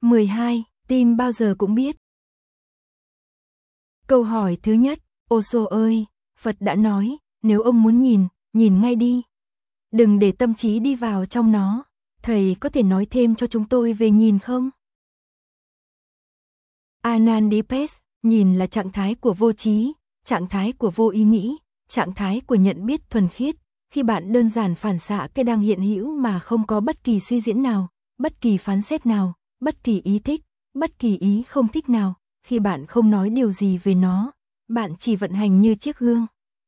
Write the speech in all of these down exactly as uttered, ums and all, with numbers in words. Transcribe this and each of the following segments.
mười hai. Tim bao giờ cũng biết. Câu hỏi thứ nhất, Osho ơi, Phật đã nói, nếu ông muốn nhìn, nhìn ngay đi. Đừng để tâm trí đi vào trong nó. Thầy có thể nói thêm cho chúng tôi về nhìn không? Anandipes, nhìn là trạng thái của vô trí, trạng thái của vô ý nghĩ, trạng thái của nhận biết thuần khiết. Khi bạn đơn giản phản xạ cái đang hiện hữu mà không có bất kỳ suy diễn nào, bất kỳ phán xét nào, bất kỳ ý thích, bất kỳ ý không thích nào, khi bạn không nói điều gì về nó, bạn chỉ vận hành như chiếc gương.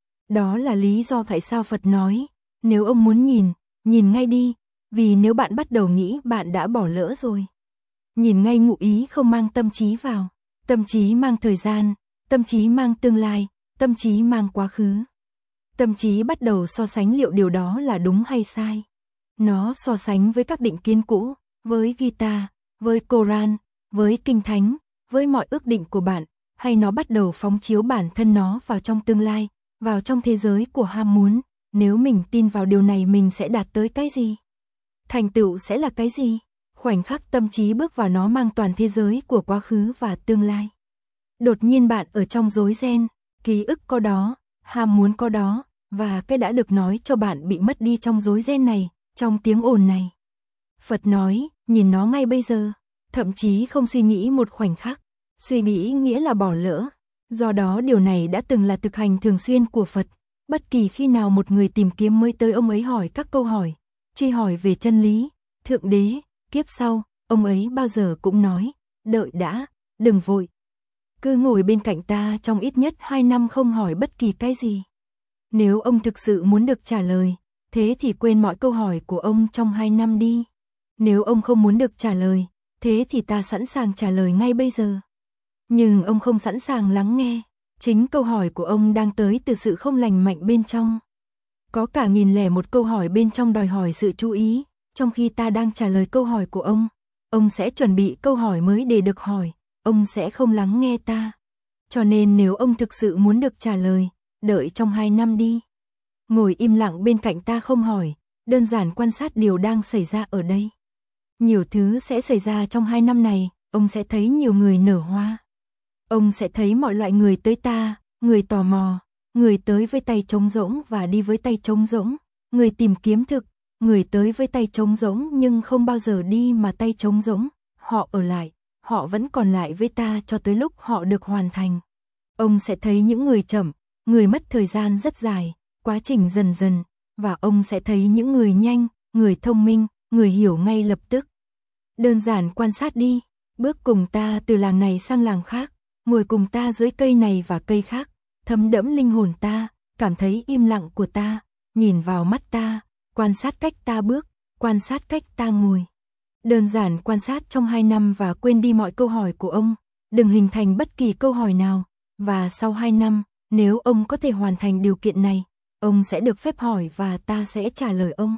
Đó là lý do tại sao Phật nói, nếu ông muốn nhìn, nhìn ngay đi, vì nếu bạn bắt đầu nghĩ bạn đã bỏ lỡ rồi. Nhìn ngay ngụ ý không mang tâm trí vào, tâm trí mang thời gian, tâm trí mang tương lai, tâm trí mang quá khứ. Tâm trí bắt đầu so sánh liệu điều đó là đúng hay sai. Nó so sánh với các định kiến cũ, với Gita, với Koran, với Kinh Thánh, với mọi ước định của bạn, hay nó bắt đầu phóng chiếu bản thân nó vào trong tương lai, vào trong thế giới của ham muốn. Nếu mình tin vào điều này mình sẽ đạt tới cái gì? Thành tựu sẽ là cái gì? Khoảnh khắc tâm trí bước vào nó mang toàn thế giới của quá khứ và tương lai. Đột nhiên bạn ở trong rối ren, ký ức có đó, ham muốn có đó, và cái đã được nói cho bạn bị mất đi trong rối ren này, trong tiếng ồn này. Phật nói, nhìn nó ngay bây giờ, thậm chí không suy nghĩ một khoảnh khắc. Suy nghĩ nghĩa là bỏ lỡ. Do đó điều này đã từng là thực hành thường xuyên của Phật. Bất kỳ khi nào một người tìm kiếm mới tới ông ấy hỏi các câu hỏi, truy hỏi về chân lý, thượng đế, kiếp sau, ông ấy bao giờ cũng nói, đợi đã, đừng vội. Cứ ngồi bên cạnh ta trong ít nhất hai năm không hỏi bất kỳ cái gì. Nếu ông thực sự muốn được trả lời, thế thì quên mọi câu hỏi của ông trong hai năm đi. Nếu ông không muốn được trả lời, thế thì ta sẵn sàng trả lời ngay bây giờ. Nhưng ông không sẵn sàng lắng nghe. Chính câu hỏi của ông đang tới từ sự không lành mạnh bên trong. Có cả nghìn lẻ một câu hỏi bên trong đòi hỏi sự chú ý. Trong khi ta đang trả lời câu hỏi của ông, ông sẽ chuẩn bị câu hỏi mới để được hỏi. Ông sẽ không lắng nghe ta. Cho nên nếu ông thực sự muốn được trả lời, đợi trong hai năm đi. Ngồi im lặng bên cạnh ta không hỏi, đơn giản quan sát điều đang xảy ra ở đây. Nhiều thứ sẽ xảy ra trong hai năm này, ông sẽ thấy nhiều người nở hoa. Ông sẽ thấy mọi loại người tới ta, người tò mò, người tới với tay trống rỗng và đi với tay trống rỗng, người tìm kiếm thực, người tới với tay trống rỗng nhưng không bao giờ đi mà tay trống rỗng, họ ở lại, họ vẫn còn lại với ta cho tới lúc họ được hoàn thành. Ông sẽ thấy những người chậm, người mất thời gian rất dài, quá trình dần dần, và ông sẽ thấy những người nhanh, người thông minh, người hiểu ngay lập tức. Đơn giản quan sát đi, bước cùng ta từ làng này sang làng khác, ngồi cùng ta dưới cây này và cây khác, thấm đẫm linh hồn ta, cảm thấy im lặng của ta, nhìn vào mắt ta, quan sát cách ta bước, quan sát cách ta ngồi. Đơn giản quan sát trong hai năm và quên đi mọi câu hỏi của ông, đừng hình thành bất kỳ câu hỏi nào, và sau hai năm, nếu ông có thể hoàn thành điều kiện này, ông sẽ được phép hỏi và ta sẽ trả lời ông.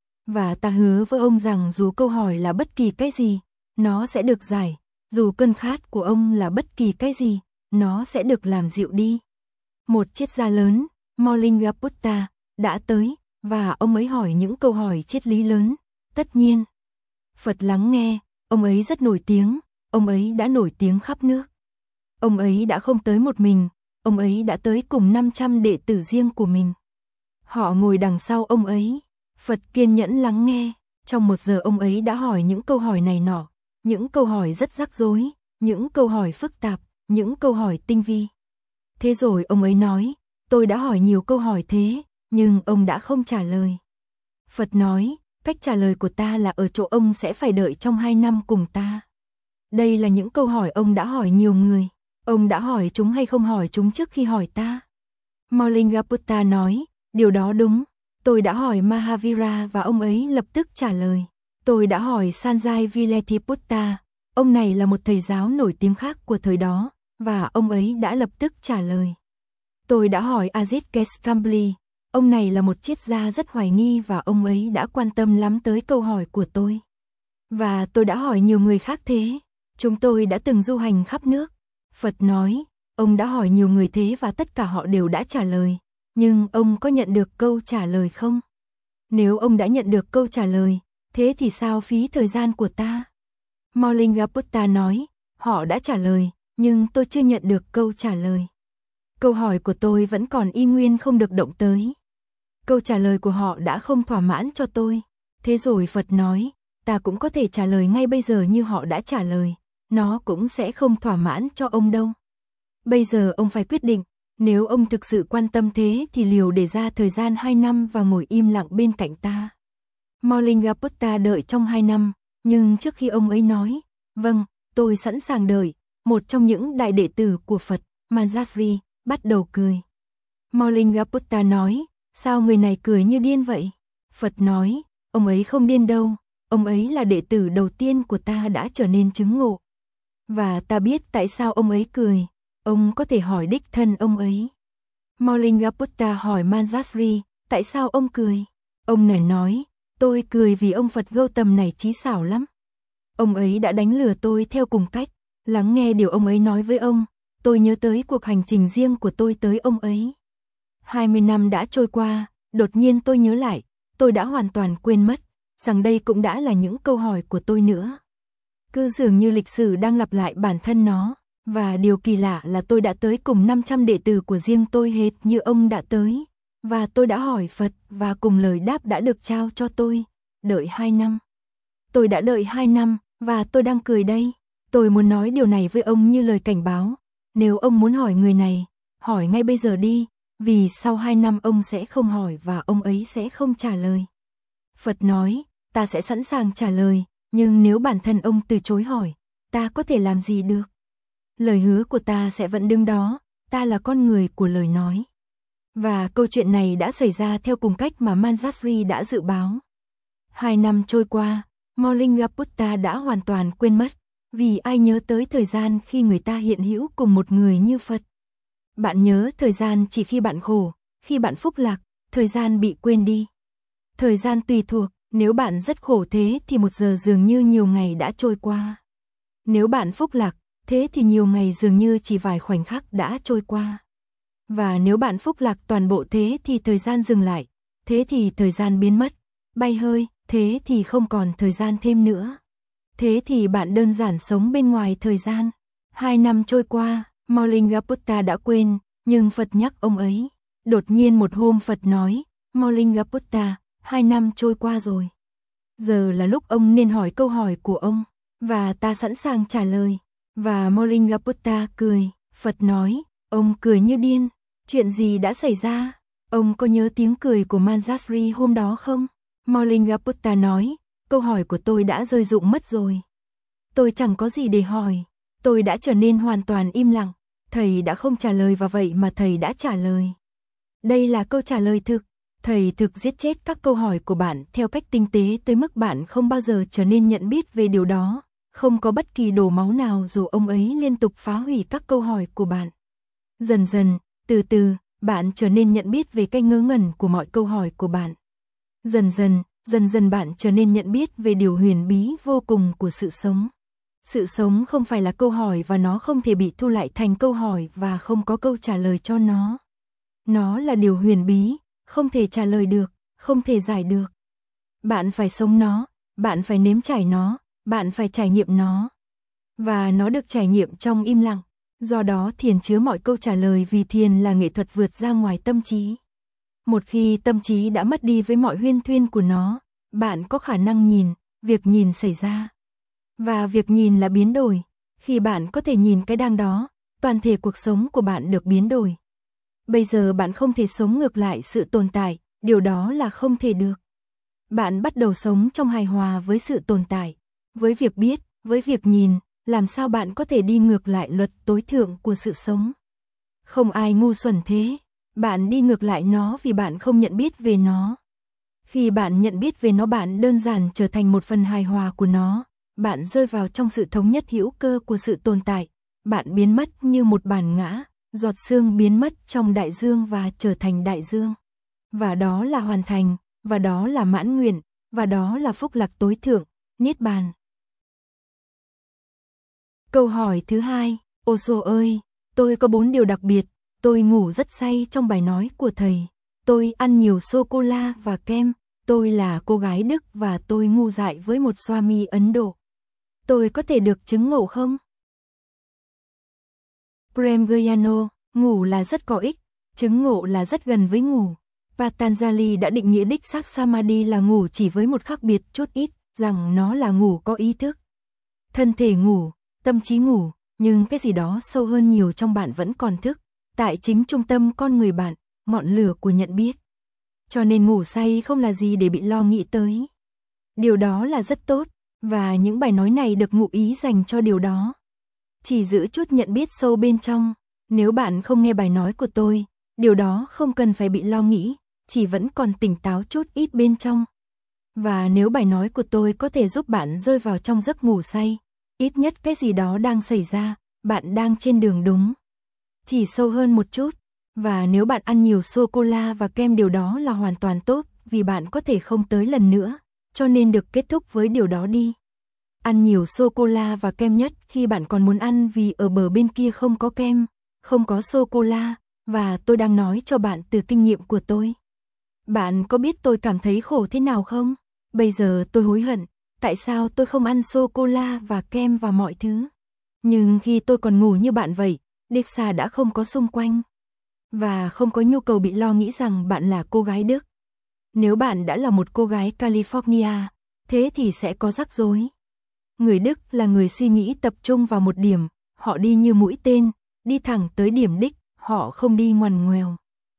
Và ta hứa với ông rằng dù câu hỏi là bất kỳ cái gì, nó sẽ được giải, dù cơn khát của ông là bất kỳ cái gì, nó sẽ được làm dịu đi. Một triết gia lớn, Maulingaputta, đã tới, và ông ấy hỏi những câu hỏi triết lý lớn, tất nhiên. Phật lắng nghe, ông ấy rất nổi tiếng, ông ấy đã nổi tiếng khắp nước. Ông ấy đã không tới một mình, ông ấy đã tới cùng năm trăm đệ tử riêng của mình. Họ ngồi đằng sau ông ấy, Phật kiên nhẫn lắng nghe, trong một giờ ông ấy đã hỏi những câu hỏi này nọ, những câu hỏi rất rắc rối, những câu hỏi phức tạp, những câu hỏi tinh vi. Thế rồi ông ấy nói, tôi đã hỏi nhiều câu hỏi thế, nhưng ông đã không trả lời. Phật nói, cách trả lời của ta là ở chỗ ông sẽ phải đợi trong hai năm cùng ta. Đây là những câu hỏi ông đã hỏi nhiều người, ông đã hỏi chúng hay không hỏi chúng trước khi hỏi ta. Maulingaputta nói, điều đó đúng, tôi đã hỏi Mahavira và ông ấy lập tức trả lời. Tôi đã hỏi Sanjay Viletiputta, ông này là một thầy giáo nổi tiếng khác của thời đó, và ông ấy đã lập tức trả lời. Tôi đã hỏi Ajit Keshkambli, ông này là một triết gia rất hoài nghi và ông ấy đã quan tâm lắm tới câu hỏi của tôi. Và tôi đã hỏi nhiều người khác thế, chúng tôi đã từng du hành khắp nước. Phật nói, ông đã hỏi nhiều người thế và tất cả họ đều đã trả lời, nhưng ông có nhận được câu trả lời không? Nếu ông đã nhận được câu trả lời, thế thì sao phí thời gian của ta? Molingaputta nói, họ đã trả lời, nhưng tôi chưa nhận được câu trả lời. Câu hỏi của tôi vẫn còn y nguyên không được động tới. Câu trả lời của họ đã không thỏa mãn cho tôi. Thế rồi Phật nói, ta cũng có thể trả lời ngay bây giờ như họ đã trả lời. Nó cũng sẽ không thỏa mãn cho ông đâu. Bây giờ ông phải quyết định, nếu ông thực sự quan tâm thế thì liều để ra thời gian hai năm và ngồi im lặng bên cạnh ta. Molingaputta đợi trong hai năm, nhưng trước khi ông ấy nói, vâng, tôi sẵn sàng đợi, một trong những đại đệ tử của Phật, Manjusri, bắt đầu cười. Molingaputta nói, sao người này cười như điên vậy? Phật nói, ông ấy không điên đâu, ông ấy là đệ tử đầu tiên của ta đã trở nên chứng ngộ. Và ta biết tại sao ông ấy cười, ông có thể hỏi đích thân ông ấy. Molingaputta hỏi Manjusri, tại sao ông cười? Ông này nói, tôi cười vì ông Phật Gautam này trí xảo lắm. Ông ấy đã đánh lừa tôi theo cùng cách, lắng nghe điều ông ấy nói với ông, tôi nhớ tới cuộc hành trình riêng của tôi tới ông ấy. hai mươi năm đã trôi qua, đột nhiên tôi nhớ lại, tôi đã hoàn toàn quên mất, rằng đây cũng đã là những câu hỏi của tôi nữa. Cứ dường như lịch sử đang lặp lại bản thân nó, và điều kỳ lạ là tôi đã tới cùng năm trăm đệ tử của riêng tôi hệt như ông đã tới, và tôi đã hỏi Phật và cùng lời đáp đã được trao cho tôi, đợi hai năm. Tôi đã đợi hai năm, và tôi đang cười đây. Tôi muốn nói điều này với ông như lời cảnh báo, nếu ông muốn hỏi người này, hỏi ngay bây giờ đi, vì sau hai năm ông sẽ không hỏi và ông ấy sẽ không trả lời. Phật nói, ta sẽ sẵn sàng trả lời, nhưng nếu bản thân ông từ chối hỏi, ta có thể làm gì được? Lời hứa của ta sẽ vẫn đứng đó, ta là con người của lời nói. Và câu chuyện này đã xảy ra theo cùng cách mà Manjusri đã dự báo. Hai năm trôi qua, Molingaputta đã hoàn toàn quên mất, vì ai nhớ tới thời gian khi người ta hiện hữu cùng một người như Phật. Bạn nhớ thời gian chỉ khi bạn khổ, khi bạn phúc lạc, thời gian bị quên đi. Thời gian tùy thuộc, nếu bạn rất khổ thế thì một giờ dường như nhiều ngày đã trôi qua. Nếu bạn phúc lạc, thế thì nhiều ngày dường như chỉ vài khoảnh khắc đã trôi qua. Và nếu bạn phúc lạc toàn bộ thế thì thời gian dừng lại, thế thì thời gian biến mất, bay hơi, thế thì không còn thời gian thêm nữa. Thế thì bạn đơn giản sống bên ngoài thời gian. Hai năm trôi qua, Molingaputta đã quên, nhưng Phật nhắc ông ấy. Đột nhiên một hôm Phật nói, Molingaputta, hai năm trôi qua rồi. Giờ là lúc ông nên hỏi câu hỏi của ông, và ta sẵn sàng trả lời. Và Molingaputta cười, Phật nói, ông cười như điên, chuyện gì đã xảy ra? Ông có nhớ tiếng cười của Manjusri hôm đó không? Molingaputta nói, câu hỏi của tôi đã rơi rụng mất rồi. Tôi chẳng có gì để hỏi, tôi đã trở nên hoàn toàn im lặng, thầy đã không trả lời và vậy mà thầy đã trả lời. Đây là câu trả lời thực, thầy thực giết chết các câu hỏi của bạn theo cách tinh tế tới mức bạn không bao giờ trở nên nhận biết về điều đó, không có bất kỳ đổ máu nào dù ông ấy liên tục phá hủy các câu hỏi của bạn. Dần dần, từ từ, bạn trở nên nhận biết về cái ngớ ngẩn của mọi câu hỏi của bạn. Dần dần, dần dần bạn trở nên nhận biết về điều huyền bí vô cùng của sự sống. Sự sống không phải là câu hỏi và nó không thể bị thu lại thành câu hỏi và không có câu trả lời cho nó. Nó là điều huyền bí, không thể trả lời được, không thể giải được. Bạn phải sống nó, bạn phải nếm trải nó, bạn phải trải nghiệm nó. Và nó được trải nghiệm trong im lặng. Do đó thiền chứa mọi câu trả lời vì thiền là nghệ thuật vượt ra ngoài tâm trí. Một khi tâm trí đã mất đi với mọi huyên thuyên của nó, bạn có khả năng nhìn, việc nhìn xảy ra. Và việc nhìn là biến đổi. Khi bạn có thể nhìn cái đang đó, toàn thể cuộc sống của bạn được biến đổi. Bây giờ bạn không thể sống ngược lại sự tồn tại, điều đó là không thể được. Bạn bắt đầu sống trong hài hòa với sự tồn tại, với việc biết, với việc nhìn, làm sao bạn có thể đi ngược lại luật tối thượng của sự sống. Không ai ngu xuẩn thế, bạn đi ngược lại nó vì bạn không nhận biết về nó. Khi bạn nhận biết về nó bạn đơn giản trở thành một phần hài hòa của nó, bạn rơi vào trong sự thống nhất hữu cơ của sự tồn tại, bạn biến mất như một bản ngã, giọt sương biến mất trong đại dương và trở thành đại dương. Và đó là hoàn thành, và đó là mãn nguyện, và đó là phúc lạc tối thượng, niết bàn. Câu hỏi thứ hai, Osho ơi, tôi có bốn điều đặc biệt, tôi ngủ rất say trong bài nói của thầy, tôi ăn nhiều sô-cô-la và kem, tôi là cô gái Đức và tôi ngu dại với một Swami Ấn Độ. Tôi có thể được chứng ngộ không? Prem Gyano, ngủ là rất có ích, chứng ngộ là rất gần với ngủ. Patanjali đã định nghĩa đích xác Samadhi là ngủ chỉ với một khác biệt chút ít, rằng nó là ngủ có ý thức. Thân thể ngủ, tâm trí ngủ, nhưng cái gì đó sâu hơn nhiều trong bạn vẫn còn thức, tại chính trung tâm con người bạn, ngọn lửa của nhận biết. Cho nên ngủ say không là gì để bị lo nghĩ tới. Điều đó là rất tốt, và những bài nói này được ngụ ý dành cho điều đó. Chỉ giữ chút nhận biết sâu bên trong, nếu bạn không nghe bài nói của tôi, điều đó không cần phải bị lo nghĩ, chỉ vẫn còn tỉnh táo chút ít bên trong. Và nếu bài nói của tôi có thể giúp bạn rơi vào trong giấc ngủ say, ít nhất cái gì đó đang xảy ra, bạn đang trên đường đúng. Chỉ sâu hơn một chút, và nếu bạn ăn nhiều sô-cô-la và kem điều đó là hoàn toàn tốt, vì bạn có thể không tới lần nữa, cho nên được kết thúc với điều đó đi. Ăn nhiều sô-cô-la và kem nhất khi bạn còn muốn ăn vì ở bờ bên kia không có kem, không có sô-cô-la, và tôi đang nói cho bạn từ kinh nghiệm của tôi. Bạn có biết tôi cảm thấy khổ thế nào không? Bây giờ tôi hối hận, tại sao tôi không ăn sô-cô-la và kem và mọi thứ? Nhưng khi tôi còn ngủ như bạn vậy, Diksha đã không có xung quanh. Và không có nhu cầu bị lo nghĩ rằng bạn là cô gái Đức. Nếu bạn đã là một cô gái California, thế thì sẽ có rắc rối. Người Đức là người suy nghĩ tập trung vào một điểm, họ đi như mũi tên, đi thẳng tới điểm đích, họ không đi ngoằn ngoèo.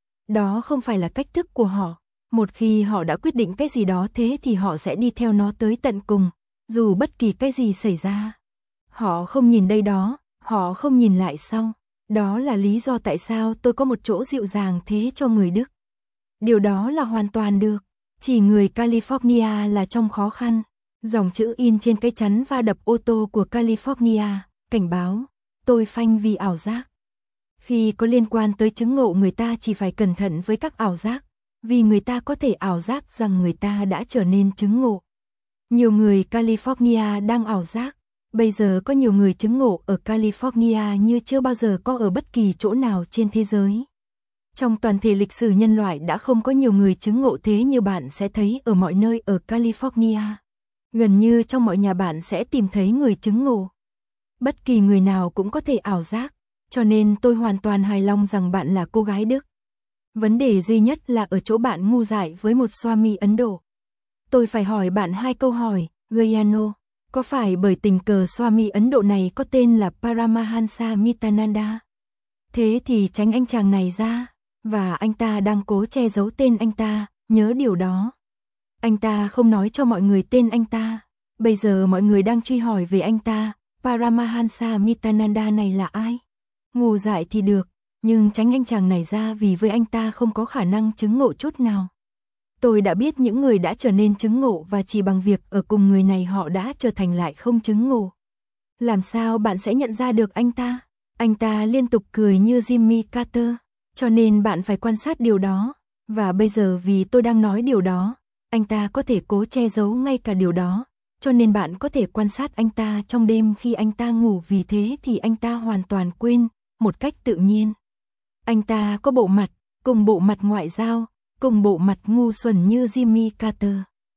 Đó không phải là cách thức của họ. Một khi họ đã quyết định cái gì đó thế thì họ sẽ đi theo nó tới tận cùng, dù bất kỳ cái gì xảy ra. Họ không nhìn đây đó, họ không nhìn lại sau. Đó là lý do tại sao tôi có một chỗ dịu dàng thế cho người Đức. Điều đó là hoàn toàn được. Chỉ người California là trong khó khăn. Dòng chữ in trên cái chắn va đập ô tô của California, cảnh báo, tôi phanh vì ảo giác. Khi có liên quan tới chứng ngộ người ta chỉ phải cẩn thận với các ảo giác, vì người ta có thể ảo giác rằng người ta đã trở nên chứng ngộ. Nhiều người California đang ảo giác, bây giờ có nhiều người chứng ngộ ở California như chưa bao giờ có ở bất kỳ chỗ nào trên thế giới. Trong toàn thể lịch sử nhân loại đã không có nhiều người chứng ngộ thế như bạn sẽ thấy ở mọi nơi ở California. Gần như trong mọi nhà bạn sẽ tìm thấy người chứng ngộ. Bất kỳ người nào cũng có thể ảo giác, cho nên tôi hoàn toàn hài lòng rằng bạn là cô gái Đức. Vấn đề duy nhất là ở chỗ bạn ngu dại với một Swami Ấn Độ. Tôi phải hỏi bạn hai câu hỏi, Gyano, có phải bởi tình cờ Swami Ấn Độ này có tên là Paramahansa Mittananda? Thế thì tránh anh chàng này ra, và anh ta đang cố che giấu tên anh ta, nhớ điều đó. Anh ta không nói cho mọi người tên anh ta. Bây giờ mọi người đang truy hỏi về anh ta, Paramahansa Mittananda này là ai? Ngu dại thì được, nhưng tránh anh chàng này ra vì với anh ta không có khả năng chứng ngộ chút nào. Tôi đã biết những người đã trở nên chứng ngộ và chỉ bằng việc ở cùng người này họ đã trở thành lại không chứng ngộ. Làm sao bạn sẽ nhận ra được anh ta? Anh ta liên tục cười như Jimmy Carter, cho nên bạn phải quan sát điều đó. Và bây giờ vì tôi đang nói điều đó, anh ta có thể cố che giấu ngay cả điều đó, cho nên bạn có thể quan sát anh ta trong đêm khi anh ta ngủ, vì thế thì anh ta hoàn toàn quên, một cách tự nhiên. Anh ta có bộ mặt, cùng bộ mặt ngoại giao, cùng bộ mặt ngu xuẩn như Jimmy Carter.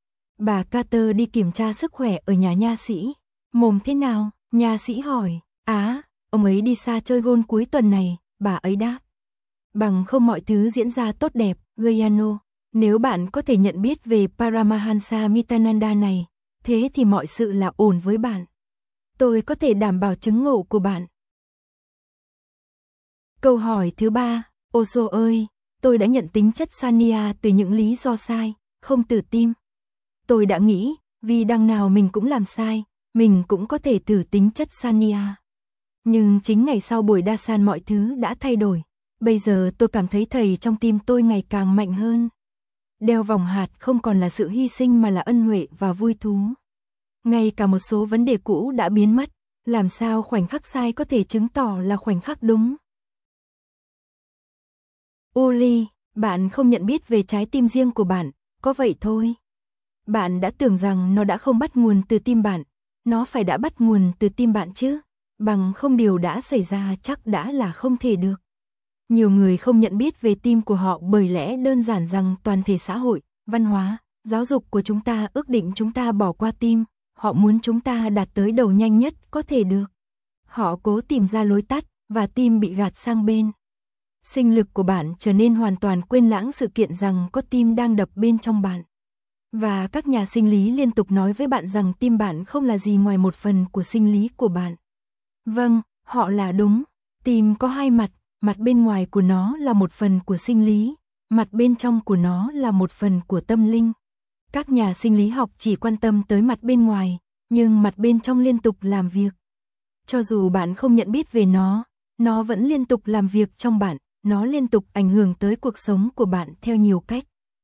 Bà Carter đi kiểm tra sức khỏe ở nhà nha sĩ. Mồm thế nào? Nha sĩ hỏi. Á, ông ấy đi xa chơi golf cuối tuần này, bà ấy đáp. Bằng không mọi thứ diễn ra tốt đẹp, Gyano. Nếu bạn có thể nhận biết về Paramahansa Mittananda này, thế thì mọi sự là ổn với bạn. Tôi có thể đảm bảo chứng ngộ của bạn. Câu hỏi thứ ba, Osho ơi, tôi đã nhận tính chất Sanya từ những lý do sai, không tự tin. Tôi đã nghĩ, vì đằng nào mình cũng làm sai, mình cũng có thể thử tính chất Sanya. Nhưng chính ngày sau buổi đa san mọi thứ đã thay đổi. Bây giờ tôi cảm thấy thầy trong tim tôi ngày càng mạnh hơn. Đeo vòng hạt không còn là sự hy sinh mà là ân huệ và vui thú. Ngay cả một số vấn đề cũ đã biến mất, làm sao khoảnh khắc sai có thể chứng tỏ là khoảnh khắc đúng. Uli, bạn không nhận biết về trái tim riêng của bạn, có vậy thôi. Bạn đã tưởng rằng nó đã không bắt nguồn từ tim bạn, nó phải đã bắt nguồn từ tim bạn chứ, bằng không điều đã xảy ra chắc đã là không thể được. Nhiều người không nhận biết về tim của họ bởi lẽ đơn giản rằng toàn thể xã hội, văn hóa, giáo dục của chúng ta ước định chúng ta bỏ qua tim, họ muốn chúng ta đạt tới đầu nhanh nhất có thể được. Họ cố tìm ra lối tắt, và tim bị gạt sang bên. Sinh lực của bạn trở nên hoàn toàn quên lãng sự kiện rằng có tim đang đập bên trong bạn. Và các nhà sinh lý liên tục nói với bạn rằng tim bạn không là gì ngoài một phần của sinh lý của bạn. Vâng, họ là đúng. Tim có hai mặt, mặt bên ngoài của nó là một phần của sinh lý, mặt bên trong của nó là một phần của tâm linh. Các nhà sinh lý học chỉ quan tâm tới mặt bên ngoài, nhưng mặt bên trong liên tục làm việc. Cho dù bạn không nhận biết về nó, nó vẫn liên tục làm việc trong bạn, nó liên tục ảnh hưởng tới cuộc sống của bạn theo nhiều cách.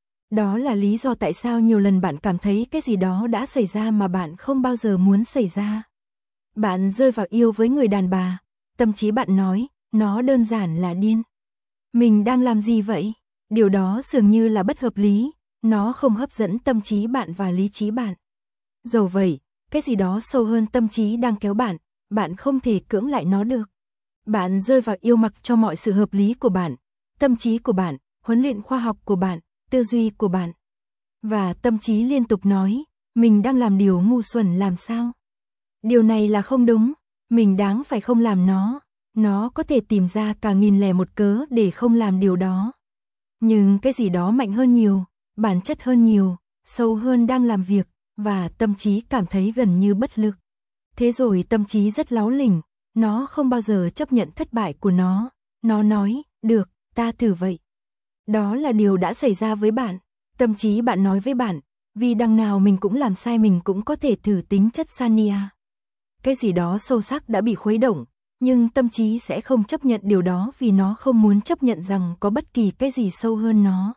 Đó là lý do tại sao nhiều lần bạn cảm thấy cái gì đó đã xảy ra mà bạn không bao giờ muốn xảy ra. Bạn rơi vào yêu với người đàn bà, tâm trí bạn nói, nó đơn giản là điên. Mình đang làm gì vậy? Điều đó dường như là bất hợp lý, nó không hấp dẫn tâm trí bạn và lý trí bạn. Dẫu vậy, cái gì đó sâu hơn tâm trí đang kéo bạn, bạn không thể cưỡng lại nó được. Bạn rơi vào yêu mặc cho mọi sự hợp lý của bạn, tâm trí của bạn, huấn luyện khoa học của bạn, tư duy của bạn. Và tâm trí liên tục nói, mình đang làm điều ngu xuẩn làm sao? Điều này là không đúng, mình đáng phải không làm nó. Nó có thể tìm ra cả nghìn lẻ một cớ để không làm điều đó. Nhưng cái gì đó mạnh hơn nhiều, bản chất hơn nhiều, sâu hơn đang làm việc, và tâm trí cảm thấy gần như bất lực. Thế rồi tâm trí rất láu lỉnh, nó không bao giờ chấp nhận thất bại của nó. Nó nói, được, ta thử vậy. Đó là điều đã xảy ra với bạn. Tâm trí bạn nói với bạn, vì đằng nào mình cũng làm sai, mình cũng có thể thử tính chất Sania. Cái gì đó sâu sắc đã bị khuấy động, nhưng tâm trí sẽ không chấp nhận điều đó vì nó không muốn chấp nhận rằng có bất kỳ cái gì sâu hơn nó.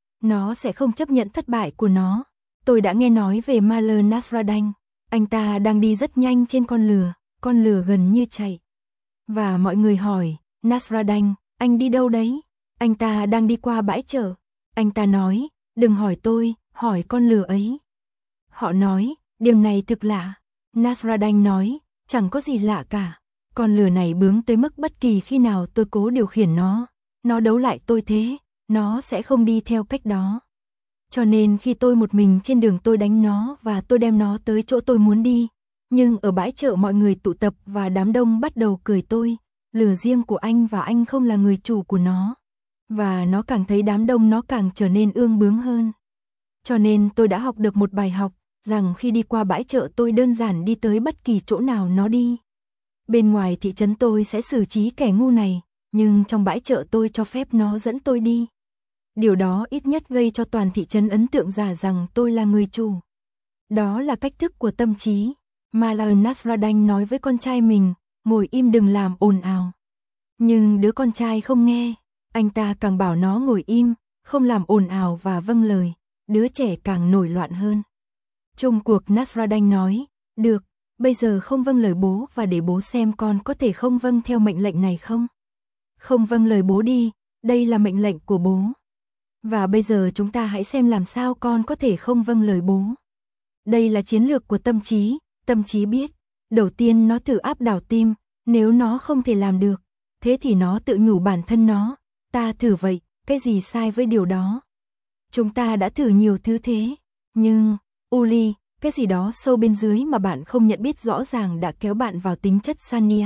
Nó sẽ không chấp nhận thất bại của nó. Tôi đã nghe nói về Maler Nasrallah. Anh ta đang đi rất nhanh trên con lừa, con lừa gần như chạy. Và mọi người hỏi, Nasrallah, anh đi đâu đấy? Anh ta đang đi qua bãi chợ. Anh ta nói, đừng hỏi tôi, hỏi con lừa ấy. Họ nói, điều này thực lạ. Nasrallah nói, chẳng có gì lạ cả. Con lừa này bướng tới mức bất kỳ khi nào tôi cố điều khiển nó, nó đấu lại tôi thế, nó sẽ không đi theo cách đó. Cho nên khi tôi một mình trên đường tôi đánh nó và tôi đem nó tới chỗ tôi muốn đi. Nhưng ở bãi chợ mọi người tụ tập và đám đông bắt đầu cười tôi, lừa riêng của anh và anh không là người chủ của nó. Và nó càng thấy đám đông nó càng trở nên ương bướng hơn. Cho nên tôi đã học được một bài học, rằng khi đi qua bãi chợ tôi đơn giản đi tới bất kỳ chỗ nào nó đi. Bên ngoài thị trấn tôi sẽ xử trí kẻ ngu này, nhưng trong bãi chợ tôi cho phép nó dẫn tôi đi. Điều đó ít nhất gây cho toàn thị trấn ấn tượng giả rằng tôi là người chủ. Đó là cách thức của tâm trí. Maler Nasrallah nói với con trai mình, ngồi im đừng làm ồn ào. Nhưng đứa con trai không nghe, anh ta càng bảo nó ngồi im, không làm ồn ào và vâng lời, đứa trẻ càng nổi loạn hơn. Chung cuộc Nasrallah nói, được, bây giờ không vâng lời bố và để bố xem con có thể không vâng theo mệnh lệnh này không. Không vâng lời bố đi, đây là mệnh lệnh của bố. Và bây giờ chúng ta hãy xem làm sao con có thể không vâng lời bố. Đây là chiến lược của tâm trí, tâm trí biết. Đầu tiên nó thử áp đảo tim, nếu nó không thể làm được, thế thì nó tự nhủ bản thân nó, ta thử vậy, cái gì sai với điều đó. Chúng ta đã thử nhiều thứ thế, nhưng, Uli, cái gì đó sâu bên dưới mà bạn không nhận biết rõ ràng đã kéo bạn vào tính chất Sania.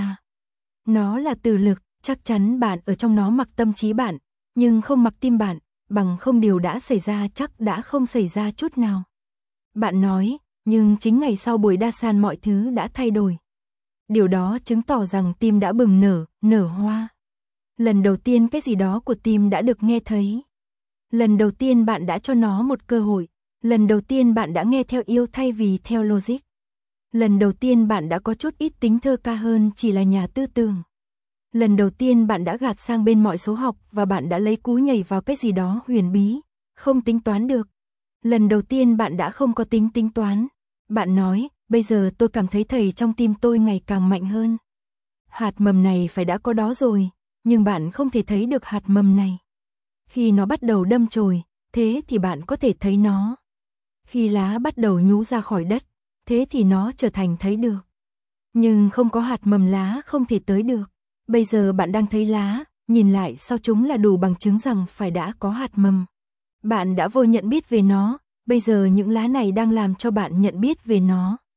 Nó là từ lực, chắc chắn bạn ở trong nó mặc tâm trí bạn, nhưng không mặc tim bạn, bằng không điều đã xảy ra chắc đã không xảy ra chút nào. Bạn nói, nhưng chính ngày sau buổi đa san mọi thứ đã thay đổi. Điều đó chứng tỏ rằng tim đã bừng nở, nở hoa. Lần đầu tiên cái gì đó của tim đã được nghe thấy. Lần đầu tiên bạn đã cho nó một cơ hội. Lần đầu tiên bạn đã nghe theo yêu thay vì theo logic. Lần đầu tiên bạn đã có chút ít tính thơ ca hơn chỉ là nhà tư tưởng. Lần đầu tiên bạn đã gạt sang bên mọi số học và bạn đã lấy cú nhảy vào cái gì đó huyền bí, không tính toán được. Lần đầu tiên bạn đã không có tính tính toán. Bạn nói, bây giờ tôi cảm thấy thầy trong tim tôi ngày càng mạnh hơn. Hạt mầm này phải đã có đó rồi, nhưng bạn không thể thấy được hạt mầm này. Khi nó bắt đầu đâm chồi, thế thì bạn có thể thấy nó. Khi lá bắt đầu nhú ra khỏi đất, thế thì nó trở thành thấy được. Nhưng không có hạt mầm lá không thể tới được. Bây giờ bạn đang thấy lá, nhìn lại sau chúng là đủ bằng chứng rằng phải đã có hạt mầm. Bạn đã vô nhận biết về nó, bây giờ những lá này đang làm cho bạn nhận biết về nó.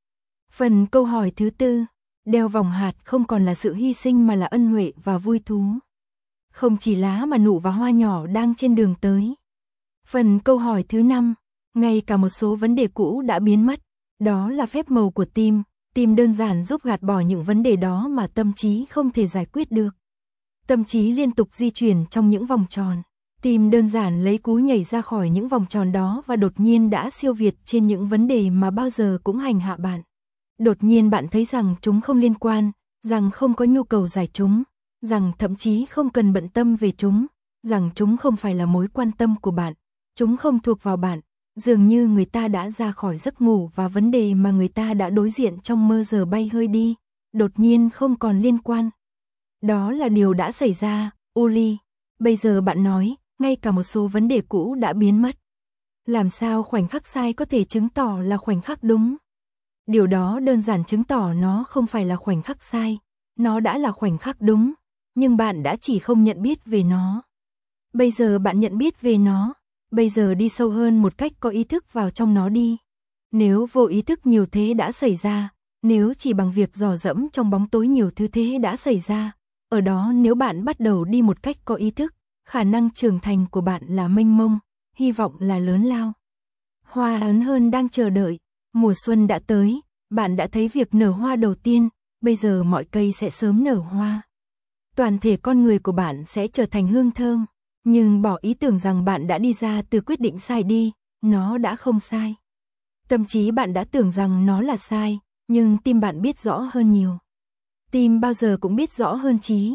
Phần câu hỏi thứ tư, đeo vòng hạt không còn là sự hy sinh mà là ân huệ và vui thú. Không chỉ lá mà nụ và hoa nhỏ đang trên đường tới. Phần câu hỏi thứ năm, ngay cả một số vấn đề cũ đã biến mất, đó là phép màu của tim, tim đơn giản giúp gạt bỏ những vấn đề đó mà tâm trí không thể giải quyết được. Tâm trí liên tục di chuyển trong những vòng tròn, tim đơn giản lấy cú nhảy ra khỏi những vòng tròn đó và đột nhiên đã siêu việt trên những vấn đề mà bao giờ cũng hành hạ bạn. Đột nhiên bạn thấy rằng chúng không liên quan, rằng không có nhu cầu giải chúng, rằng thậm chí không cần bận tâm về chúng, rằng chúng không phải là mối quan tâm của bạn, chúng không thuộc vào bạn, dường như người ta đã ra khỏi giấc ngủ và vấn đề mà người ta đã đối diện trong mơ giờ bay hơi đi, đột nhiên không còn liên quan. Đó là điều đã xảy ra, Uli. Bây giờ bạn nói, ngay cả một số vấn đề cũ đã biến mất. Làm sao khoảnh khắc sai có thể chứng tỏ là khoảnh khắc đúng? Điều đó đơn giản chứng tỏ nó không phải là khoảnh khắc sai, nó đã là khoảnh khắc đúng, nhưng bạn đã chỉ không nhận biết về nó. Bây giờ bạn nhận biết về nó, bây giờ đi sâu hơn một cách có ý thức vào trong nó đi. Nếu vô ý thức nhiều thế đã xảy ra, nếu chỉ bằng việc dò dẫm trong bóng tối nhiều thứ thế đã xảy ra, ở đó nếu bạn bắt đầu đi một cách có ý thức, khả năng trưởng thành của bạn là mênh mông, hy vọng là lớn lao. Hoa ấn hơn đang chờ đợi, mùa xuân đã tới, bạn đã thấy việc nở hoa đầu tiên, bây giờ mọi cây sẽ sớm nở hoa. Toàn thể con người của bạn sẽ trở thành hương thơm, nhưng bỏ ý tưởng rằng bạn đã đi ra từ quyết định sai đi, nó đã không sai. Tâm trí bạn đã tưởng rằng nó là sai, nhưng tim bạn biết rõ hơn nhiều. Tim bao giờ cũng biết rõ hơn trí.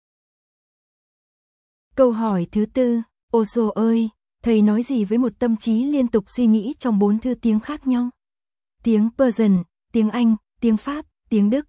Câu hỏi thứ tư, Osho ơi, thầy nói gì với một tâm trí liên tục suy nghĩ trong bốn thứ tiếng khác nhau? Tiếng Persian, tiếng Anh, tiếng Pháp, tiếng Đức.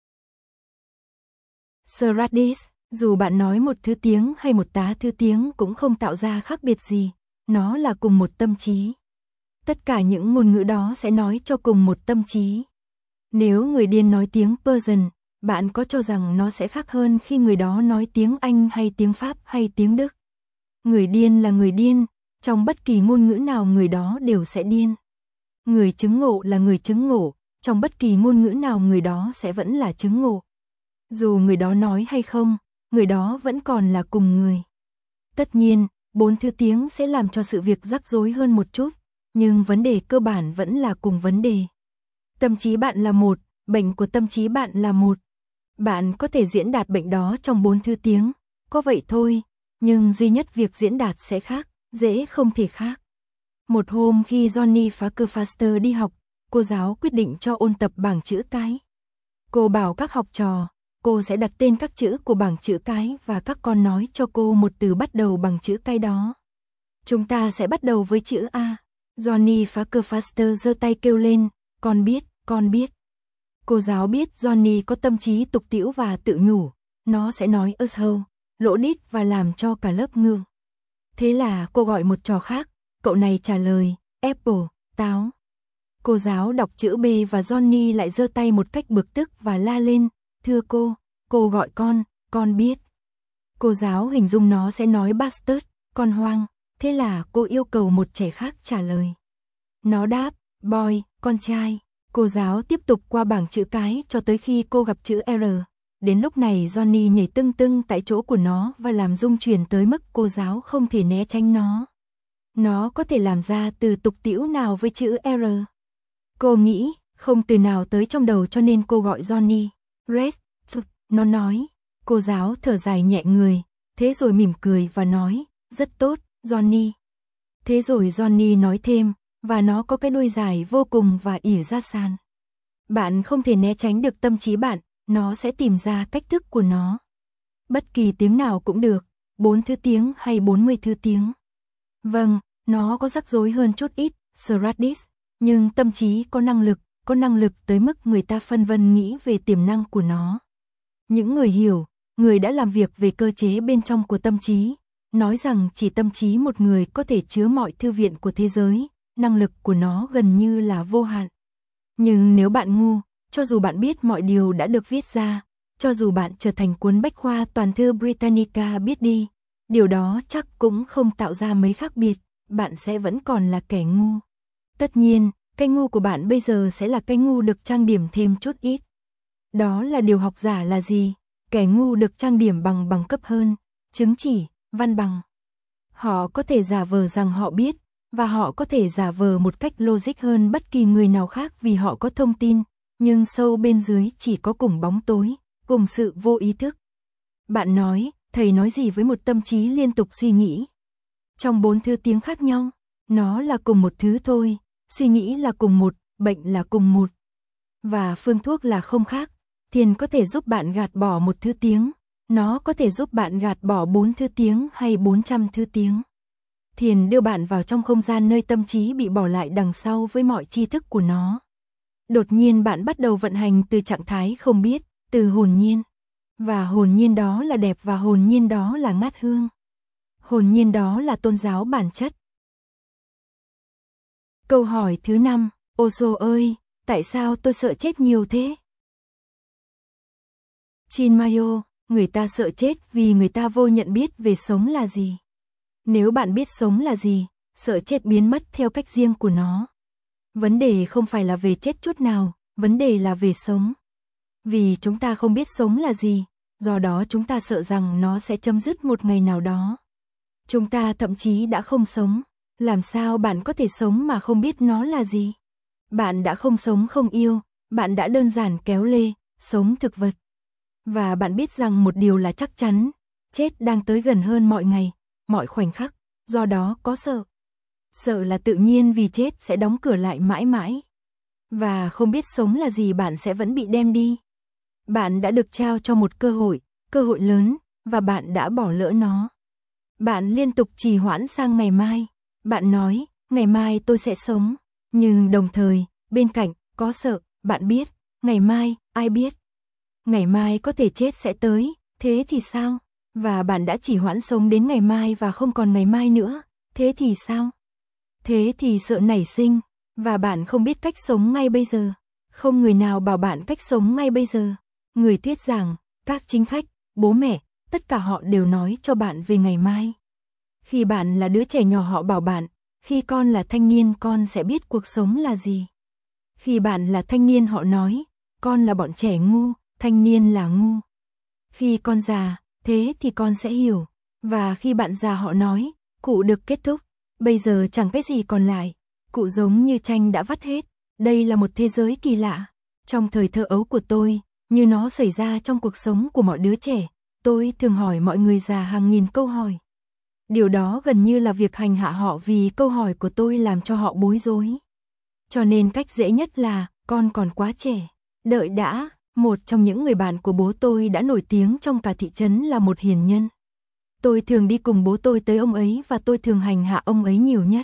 Socrates, dù bạn nói một thứ tiếng hay một tá thứ tiếng cũng không tạo ra khác biệt gì, nó là cùng một tâm trí. Tất cả những ngôn ngữ đó sẽ nói cho cùng một tâm trí. Nếu người điên nói tiếng Persian, bạn có cho rằng nó sẽ khác hơn khi người đó nói tiếng Anh hay tiếng Pháp hay tiếng Đức? Người điên là người điên, trong bất kỳ ngôn ngữ nào người đó đều sẽ điên. Người chứng ngộ là người chứng ngộ, trong bất kỳ ngôn ngữ nào người đó sẽ vẫn là chứng ngộ. Dù người đó nói hay không, người đó vẫn còn là cùng người. Tất nhiên, bốn thứ tiếng sẽ làm cho sự việc rắc rối hơn một chút, nhưng vấn đề cơ bản vẫn là cùng vấn đề. Tâm trí bạn là một, bệnh của tâm trí bạn là một. Bạn có thể diễn đạt bệnh đó trong bốn thứ tiếng, có vậy thôi, nhưng duy nhất việc diễn đạt sẽ khác, dễ không thể khác. Một hôm khi Johnny Farquharster đi học, cô giáo quyết định cho ôn tập bảng chữ cái. Cô bảo các học trò, cô sẽ đặt tên các chữ của bảng chữ cái và các con nói cho cô một từ bắt đầu bằng chữ cái đó. Chúng ta sẽ bắt đầu với chữ A. Johnny Farquharster giơ tay kêu lên, con biết, con biết. Cô giáo biết Johnny có tâm trí tục tĩu và tự nhủ, nó sẽ nói asshole, lỗ đít và làm cho cả lớp ngương. Thế là cô gọi một trò khác, cậu này trả lời, apple, táo. Cô giáo đọc chữ B và Johnny lại giơ tay một cách bực tức và la lên, thưa cô, cô gọi con, con biết. Cô giáo hình dung nó sẽ nói bastard, con hoang, thế là cô yêu cầu một trẻ khác trả lời. Nó đáp, boy, con trai. Cô giáo tiếp tục qua bảng chữ cái cho tới khi cô gặp chữ R. Đến lúc này Johnny nhảy tưng tưng tại chỗ của nó và làm rung chuyển tới mức cô giáo không thể né tránh nó. Nó có thể làm ra từ tục tĩu nào với chữ R? Cô nghĩ, không từ nào tới trong đầu cho nên cô gọi Johnny. Red, nó nói. Cô giáo thở dài nhẹ người, thế rồi mỉm cười và nói, rất tốt, Johnny. Thế rồi Johnny nói thêm, và nó có cái đuôi dài vô cùng và ỉa ra sàn. Bạn không thể né tránh được tâm trí bạn, nó sẽ tìm ra cách thức của nó. Bất kỳ tiếng nào cũng được, bốn thứ tiếng hay bốn mươi thứ tiếng. Vâng, nó có rắc rối hơn chút ít, Socrates, nhưng tâm trí có năng lực, có năng lực tới mức người ta phân vân nghĩ về tiềm năng của nó. Những người hiểu, người đã làm việc về cơ chế bên trong của tâm trí, nói rằng chỉ tâm trí một người có thể chứa mọi thư viện của thế giới, năng lực của nó gần như là vô hạn. Nhưng nếu bạn ngu, cho dù bạn biết mọi điều đã được viết ra, cho dù bạn trở thành cuốn bách khoa toàn thư Britannica biết đi, điều đó chắc cũng không tạo ra mấy khác biệt, bạn sẽ vẫn còn là kẻ ngu. Tất nhiên, cái ngu của bạn bây giờ sẽ là cái ngu được trang điểm thêm chút ít. Đó là điều học giả là gì? Kẻ ngu được trang điểm bằng bằng cấp hơn, chứng chỉ, văn bằng. Họ có thể giả vờ rằng họ biết, và họ có thể giả vờ một cách logic hơn bất kỳ người nào khác vì họ có thông tin, nhưng sâu bên dưới chỉ có cùng bóng tối, cùng sự vô ý thức. Bạn nói, thầy nói gì với một tâm trí liên tục suy nghĩ? Trong bốn thứ tiếng khác nhau, nó là cùng một thứ thôi, suy nghĩ là cùng một, bệnh là cùng một. Và phương thuốc là không khác, thiền có thể giúp bạn gạt bỏ một thứ tiếng, nó có thể giúp bạn gạt bỏ bốn thứ tiếng hay bốn trăm thứ tiếng. Thiền đưa bạn vào trong không gian nơi tâm trí bị bỏ lại đằng sau với mọi tri thức của nó. Đột nhiên bạn bắt đầu vận hành từ trạng thái không biết, từ hồn nhiên. Và hồn nhiên đó là đẹp và hồn nhiên đó là ngát hương. Hồn nhiên đó là tôn giáo bản chất. Câu hỏi thứ năm, Osho ơi, tại sao tôi sợ chết nhiều thế? Chinmayo, người ta sợ chết vì người ta vô nhận biết về sống là gì. Nếu bạn biết sống là gì, sợ chết biến mất theo cách riêng của nó. Vấn đề không phải là về chết chút nào, vấn đề là về sống. Vì chúng ta không biết sống là gì, do đó chúng ta sợ rằng nó sẽ chấm dứt một ngày nào đó. Chúng ta thậm chí đã không sống. Làm sao bạn có thể sống mà không biết nó là gì? Bạn đã không sống không yêu, bạn đã đơn giản kéo lê, sống thực vật. Và bạn biết rằng một điều là chắc chắn, chết đang tới gần hơn mọi ngày, mọi khoảnh khắc, do đó có sợ. Sợ là tự nhiên vì chết sẽ đóng cửa lại mãi mãi. Và không biết sống là gì bạn sẽ vẫn bị đem đi. Bạn đã được trao cho một cơ hội, cơ hội lớn, và bạn đã bỏ lỡ nó. Bạn liên tục trì hoãn sang ngày mai. Bạn nói, ngày mai tôi sẽ sống. Nhưng đồng thời, bên cạnh, có sợ, bạn biết, ngày mai, ai biết. Ngày mai có thể chết sẽ tới, thế thì sao? Và bạn đã trì hoãn sống đến ngày mai và không còn ngày mai nữa, thế thì sao? Thế thì sợ nảy sinh, và bạn không biết cách sống ngay bây giờ. Không người nào bảo bạn cách sống ngay bây giờ. Người thuyết giảng, các chính khách, bố mẹ, tất cả họ đều nói cho bạn về ngày mai. Khi bạn là đứa trẻ nhỏ họ bảo bạn, khi con là thanh niên con sẽ biết cuộc sống là gì. Khi bạn là thanh niên họ nói, con là bọn trẻ ngu, thanh niên là ngu. Khi con già, thế thì con sẽ hiểu. Và khi bạn già họ nói, cụ được kết thúc, bây giờ chẳng cái gì còn lại. Cụ giống như tranh đã vắt hết. Đây là một thế giới kỳ lạ. Trong thời thơ ấu của tôi, như nó xảy ra trong cuộc sống của mọi đứa trẻ, tôi thường hỏi mọi người già hàng nghìn câu hỏi. Điều đó gần như là việc hành hạ họ vì câu hỏi của tôi làm cho họ bối rối. Cho nên cách dễ nhất là, con còn quá trẻ. Đợi đã, một trong những người bạn của bố tôi đã nổi tiếng trong cả thị trấn là một hiền nhân. Tôi thường đi cùng bố tôi tới ông ấy và tôi thường hành hạ ông ấy nhiều nhất.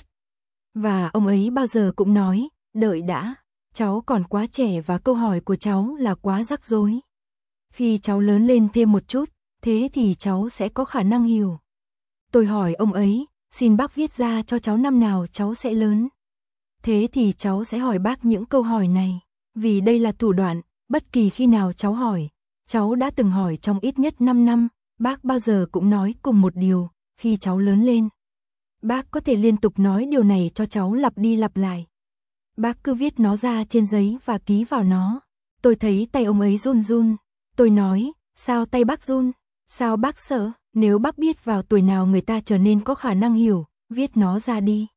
Và ông ấy bao giờ cũng nói, đợi đã, cháu còn quá trẻ và câu hỏi của cháu là quá rắc rối. Khi cháu lớn lên thêm một chút, thế thì cháu sẽ có khả năng hiểu. Tôi hỏi ông ấy, xin bác viết ra cho cháu năm nào cháu sẽ lớn. Thế thì cháu sẽ hỏi bác những câu hỏi này, vì đây là thủ đoạn, bất kỳ khi nào cháu hỏi, cháu đã từng hỏi trong ít nhất năm năm, bác bao giờ cũng nói cùng một điều, khi cháu lớn lên. Bác có thể liên tục nói điều này cho cháu lặp đi lặp lại. Bác cứ viết nó ra trên giấy và ký vào nó. Tôi thấy tay ông ấy run run. Tôi nói, sao tay bác run? Sao bác sợ? Nếu bác biết vào tuổi nào người ta trở nên có khả năng hiểu, viết nó ra đi.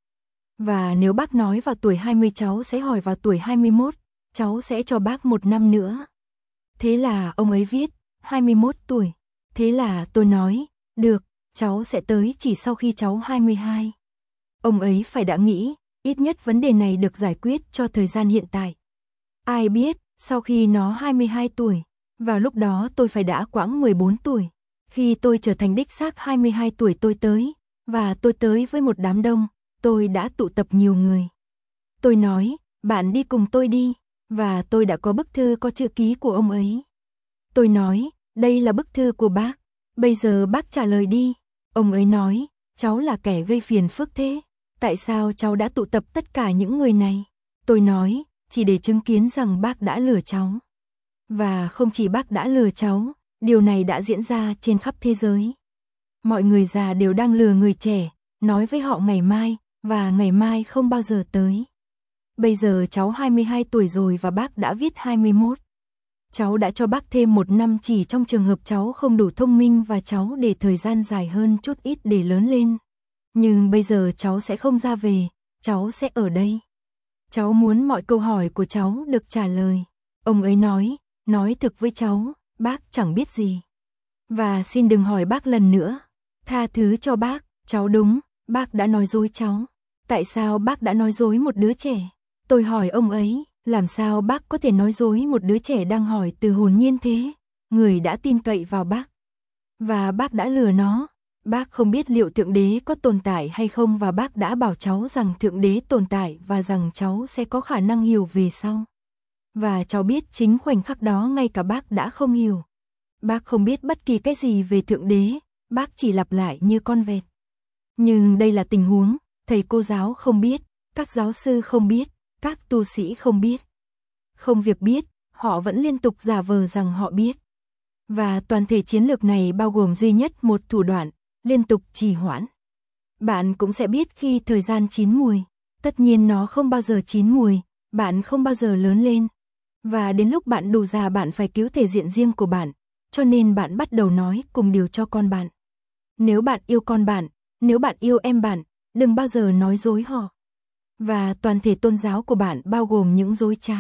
Và nếu bác nói vào tuổi hai mươi cháu sẽ hỏi vào tuổi hai mươi mốt, cháu sẽ cho bác một năm nữa. Thế là ông ấy viết, hai mươi mốt tuổi. Thế là tôi nói, được, cháu sẽ tới chỉ sau khi cháu hai mươi hai. Ông ấy phải đã nghĩ, ít nhất vấn đề này được giải quyết cho thời gian hiện tại. Ai biết, sau khi nó hai mươi hai tuổi, vào lúc đó tôi phải đã quãng mười bốn tuổi. Khi tôi trở thành đích xác hai mươi hai tuổi tôi tới, và tôi tới với một đám đông, tôi đã tụ tập nhiều người. Tôi nói, bạn đi cùng tôi đi, và tôi đã có bức thư có chữ ký của ông ấy. Tôi nói, đây là bức thư của bác, bây giờ bác trả lời đi. Ông ấy nói, cháu là kẻ gây phiền phức thế, tại sao cháu đã tụ tập tất cả những người này? Tôi nói, chỉ để chứng kiến rằng bác đã lừa cháu. Và không chỉ bác đã lừa cháu, điều này đã diễn ra trên khắp thế giới. Mọi người già đều đang lừa người trẻ, nói với họ ngày mai, và ngày mai không bao giờ tới. Bây giờ cháu hai mươi hai tuổi rồi và bác đã viết hai mươi mốt. Cháu đã cho bác thêm một năm chỉ trong trường hợp cháu không đủ thông minh và cháu để thời gian dài hơn chút ít để lớn lên. Nhưng bây giờ cháu sẽ không ra về, cháu sẽ ở đây. Cháu muốn mọi câu hỏi của cháu được trả lời. Ông ấy nói, nói thực với cháu, bác chẳng biết gì. Và xin đừng hỏi bác lần nữa. Tha thứ cho bác, cháu đúng, bác đã nói dối cháu. Tại sao bác đã nói dối một đứa trẻ? Tôi hỏi ông ấy, làm sao bác có thể nói dối một đứa trẻ đang hỏi từ hồn nhiên thế? Người đã tin cậy vào bác. Và bác đã lừa nó. Bác không biết liệu Thượng Đế có tồn tại hay không và bác đã bảo cháu rằng Thượng Đế tồn tại và rằng cháu sẽ có khả năng hiểu về sau. Và cháu biết chính khoảnh khắc đó ngay cả bác đã không hiểu. Bác không biết bất kỳ cái gì về Thượng Đế, bác chỉ lặp lại như con vẹt. Nhưng đây là tình huống, thầy cô giáo không biết, các giáo sư không biết, các tu sĩ không biết. Không việc biết, họ vẫn liên tục giả vờ rằng họ biết. Và toàn thể chiến lược này bao gồm duy nhất một thủ đoạn, liên tục trì hoãn. Bạn cũng sẽ biết khi thời gian chín mùi. Tất nhiên nó không bao giờ chín mùi, bạn không bao giờ lớn lên. Và đến lúc bạn đủ già bạn phải cứu thể diện riêng của bạn, cho nên bạn bắt đầu nói cùng điều cho con bạn. Nếu bạn yêu con bạn, nếu bạn yêu em bạn, đừng bao giờ nói dối họ. Và toàn thể tôn giáo của bạn bao gồm những dối trá.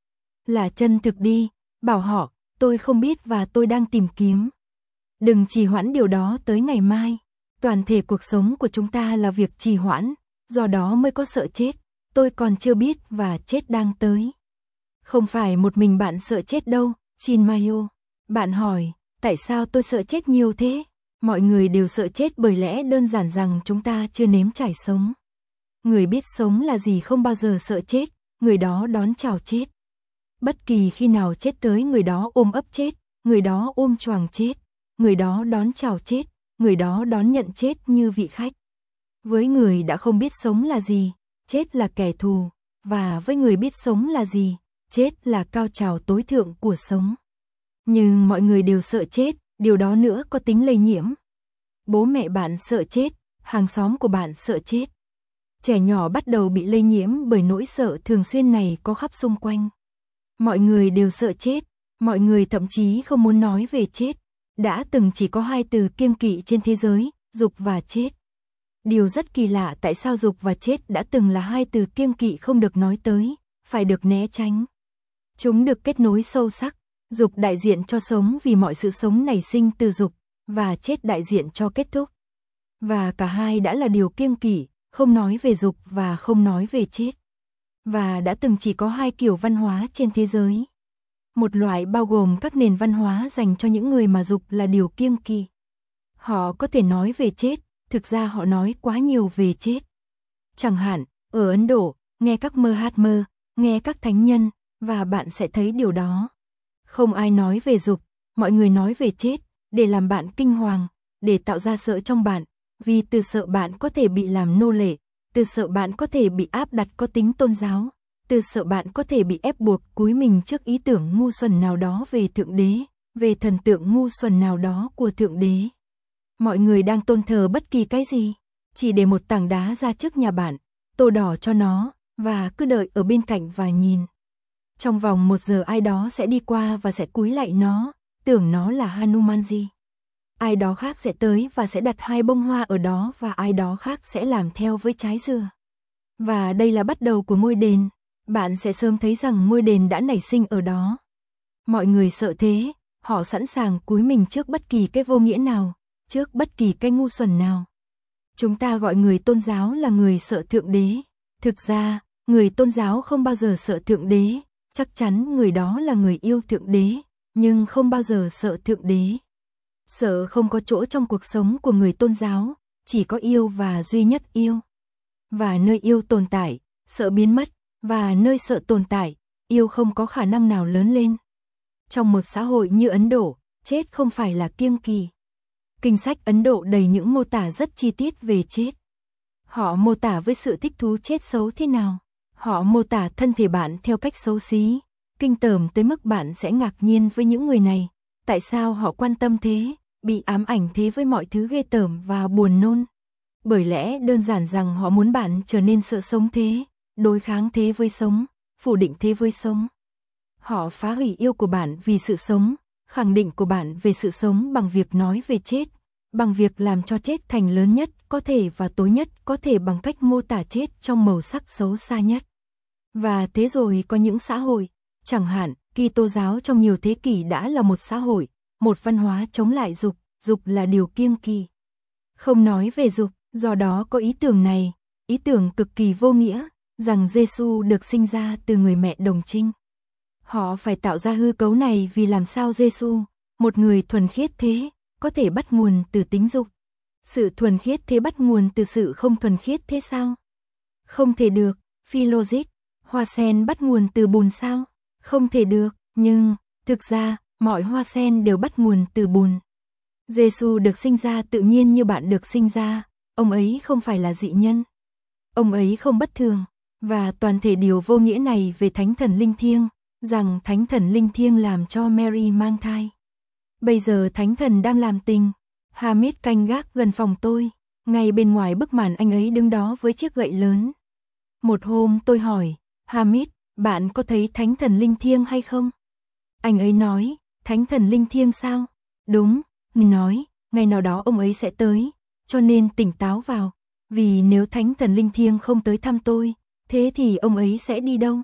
Là chân thực đi, bảo họ, tôi không biết và tôi đang tìm kiếm. Đừng trì hoãn điều đó tới ngày mai. Toàn thể cuộc sống của chúng ta là việc trì hoãn, do đó mới có sợ chết. Tôi còn chưa biết và chết đang tới. Không phải một mình bạn sợ chết đâu, Chinmayo. Bạn hỏi, tại sao tôi sợ chết nhiều thế? Mọi người đều sợ chết bởi lẽ đơn giản rằng chúng ta chưa nếm trải sống. Người biết sống là gì không bao giờ sợ chết, người đó đón chào chết. Bất kỳ khi nào chết tới người đó ôm ấp chết, người đó ôm choàng chết, người đó đón chào chết, người đó đón nhận chết như vị khách. Với người đã không biết sống là gì, chết là kẻ thù, và với người biết sống là gì, chết là cao trào tối thượng của sống. Nhưng mọi người đều sợ chết, điều đó nữa có tính lây nhiễm. Bố mẹ bạn sợ chết, hàng xóm của bạn sợ chết. Trẻ nhỏ bắt đầu bị lây nhiễm bởi nỗi sợ thường xuyên này có khắp xung quanh. Mọi người đều sợ chết, mọi người thậm chí không muốn nói về chết. Đã từng chỉ có hai từ kiêng kỵ trên thế giới, dục và chết. Điều rất kỳ lạ tại sao dục và chết đã từng là hai từ kiêng kỵ không được nói tới, phải được né tránh. Chúng được kết nối sâu sắc, dục đại diện cho sống vì mọi sự sống nảy sinh từ dục, và chết đại diện cho kết thúc. Và cả hai đã là điều kiêng kỵ, không nói về dục và không nói về chết. Và đã từng chỉ có hai kiểu văn hóa trên thế giới. Một loại bao gồm các nền văn hóa dành cho những người mà dục là điều kiêng kỵ. Họ có thể nói về chết, thực ra họ nói quá nhiều về chết. Chẳng hạn, ở Ấn Độ, nghe các Mahatma, nghe các thánh nhân, và bạn sẽ thấy điều đó. Không ai nói về dục, mọi người nói về chết, để làm bạn kinh hoàng, để tạo ra sợ trong bạn, vì từ sợ bạn có thể bị làm nô lệ, từ sợ bạn có thể bị áp đặt có tính tôn giáo, từ sợ bạn có thể bị ép buộc cúi mình trước ý tưởng ngu xuẩn nào đó về Thượng Đế, về thần tượng ngu xuẩn nào đó của Thượng Đế. Mọi người đang tôn thờ bất kỳ cái gì, chỉ để một tảng đá ra trước nhà bạn, tô đỏ cho nó, và cứ đợi ở bên cạnh và nhìn. Trong vòng một giờ ai đó sẽ đi qua và sẽ cúi lạy nó, tưởng nó là Hanumanji. Ai đó khác sẽ tới và sẽ đặt hai bông hoa ở đó và ai đó khác sẽ làm theo với trái dừa. Và đây là bắt đầu của ngôi đền. Bạn sẽ sớm thấy rằng ngôi đền đã nảy sinh ở đó. Mọi người sợ thế, họ sẵn sàng cúi mình trước bất kỳ cái vô nghĩa nào, trước bất kỳ cái ngu xuẩn nào. Chúng ta gọi người tôn giáo là người sợ Thượng Đế. Thực ra, người tôn giáo không bao giờ sợ Thượng Đế, chắc chắn người đó là người yêu Thượng Đế, nhưng không bao giờ sợ Thượng Đế. Sợ không có chỗ trong cuộc sống của người tôn giáo, chỉ có yêu và duy nhất yêu. Và nơi yêu tồn tại, sợ biến mất, và nơi sợ tồn tại, yêu không có khả năng nào lớn lên. Trong một xã hội như Ấn Độ, chết không phải là kiêng kỵ. Kinh sách Ấn Độ đầy những mô tả rất chi tiết về chết. Họ mô tả với sự thích thú chết xấu thế nào. Họ mô tả thân thể bạn theo cách xấu xí, kinh tởm tới mức bạn sẽ ngạc nhiên với những người này. Tại sao họ quan tâm thế, bị ám ảnh thế với mọi thứ ghê tởm và buồn nôn? Bởi lẽ đơn giản rằng họ muốn bạn trở nên sợ sống thế, đối kháng thế với sống, phủ định thế với sống. Họ phá hủy yêu của bạn vì sự sống, khẳng định của bạn về sự sống bằng việc nói về chết, bằng việc làm cho chết thành lớn nhất có thể và tối nhất có thể bằng cách mô tả chết trong màu sắc xấu xa nhất. Và thế rồi có những xã hội, chẳng hạn, Kitô giáo trong nhiều thế kỷ đã là một xã hội, một văn hóa chống lại dục, dục là điều kiêng kỵ. Không nói về dục, do đó có ý tưởng này, ý tưởng cực kỳ vô nghĩa, rằng Giêsu được sinh ra từ người mẹ đồng trinh. Họ phải tạo ra hư cấu này vì làm sao Giêsu, một người thuần khiết thế, có thể bắt nguồn từ tính dục. Sự thuần khiết thế bắt nguồn từ sự không thuần khiết thế sao? Không thể được. Phi-logic, hoa sen bắt nguồn từ bùn sao? Không thể được, nhưng, thực ra, mọi hoa sen đều bắt nguồn từ bùn. Giêsu được sinh ra tự nhiên như bạn được sinh ra, ông ấy không phải là dị nhân. Ông ấy không bất thường, và toàn thể điều vô nghĩa này về thánh thần linh thiêng, rằng thánh thần linh thiêng làm cho Mary mang thai. Bây giờ thánh thần đang làm tình. Hamid canh gác gần phòng tôi, ngay bên ngoài bức màn anh ấy đứng đó với chiếc gậy lớn. Một hôm tôi hỏi, Hamid, bạn có thấy thánh thần linh thiêng hay không? Anh ấy nói, thánh thần linh thiêng sao? Đúng, mình nói, ngày nào đó ông ấy sẽ tới, cho nên tỉnh táo vào, vì nếu thánh thần linh thiêng không tới thăm tôi, thế thì ông ấy sẽ đi đâu?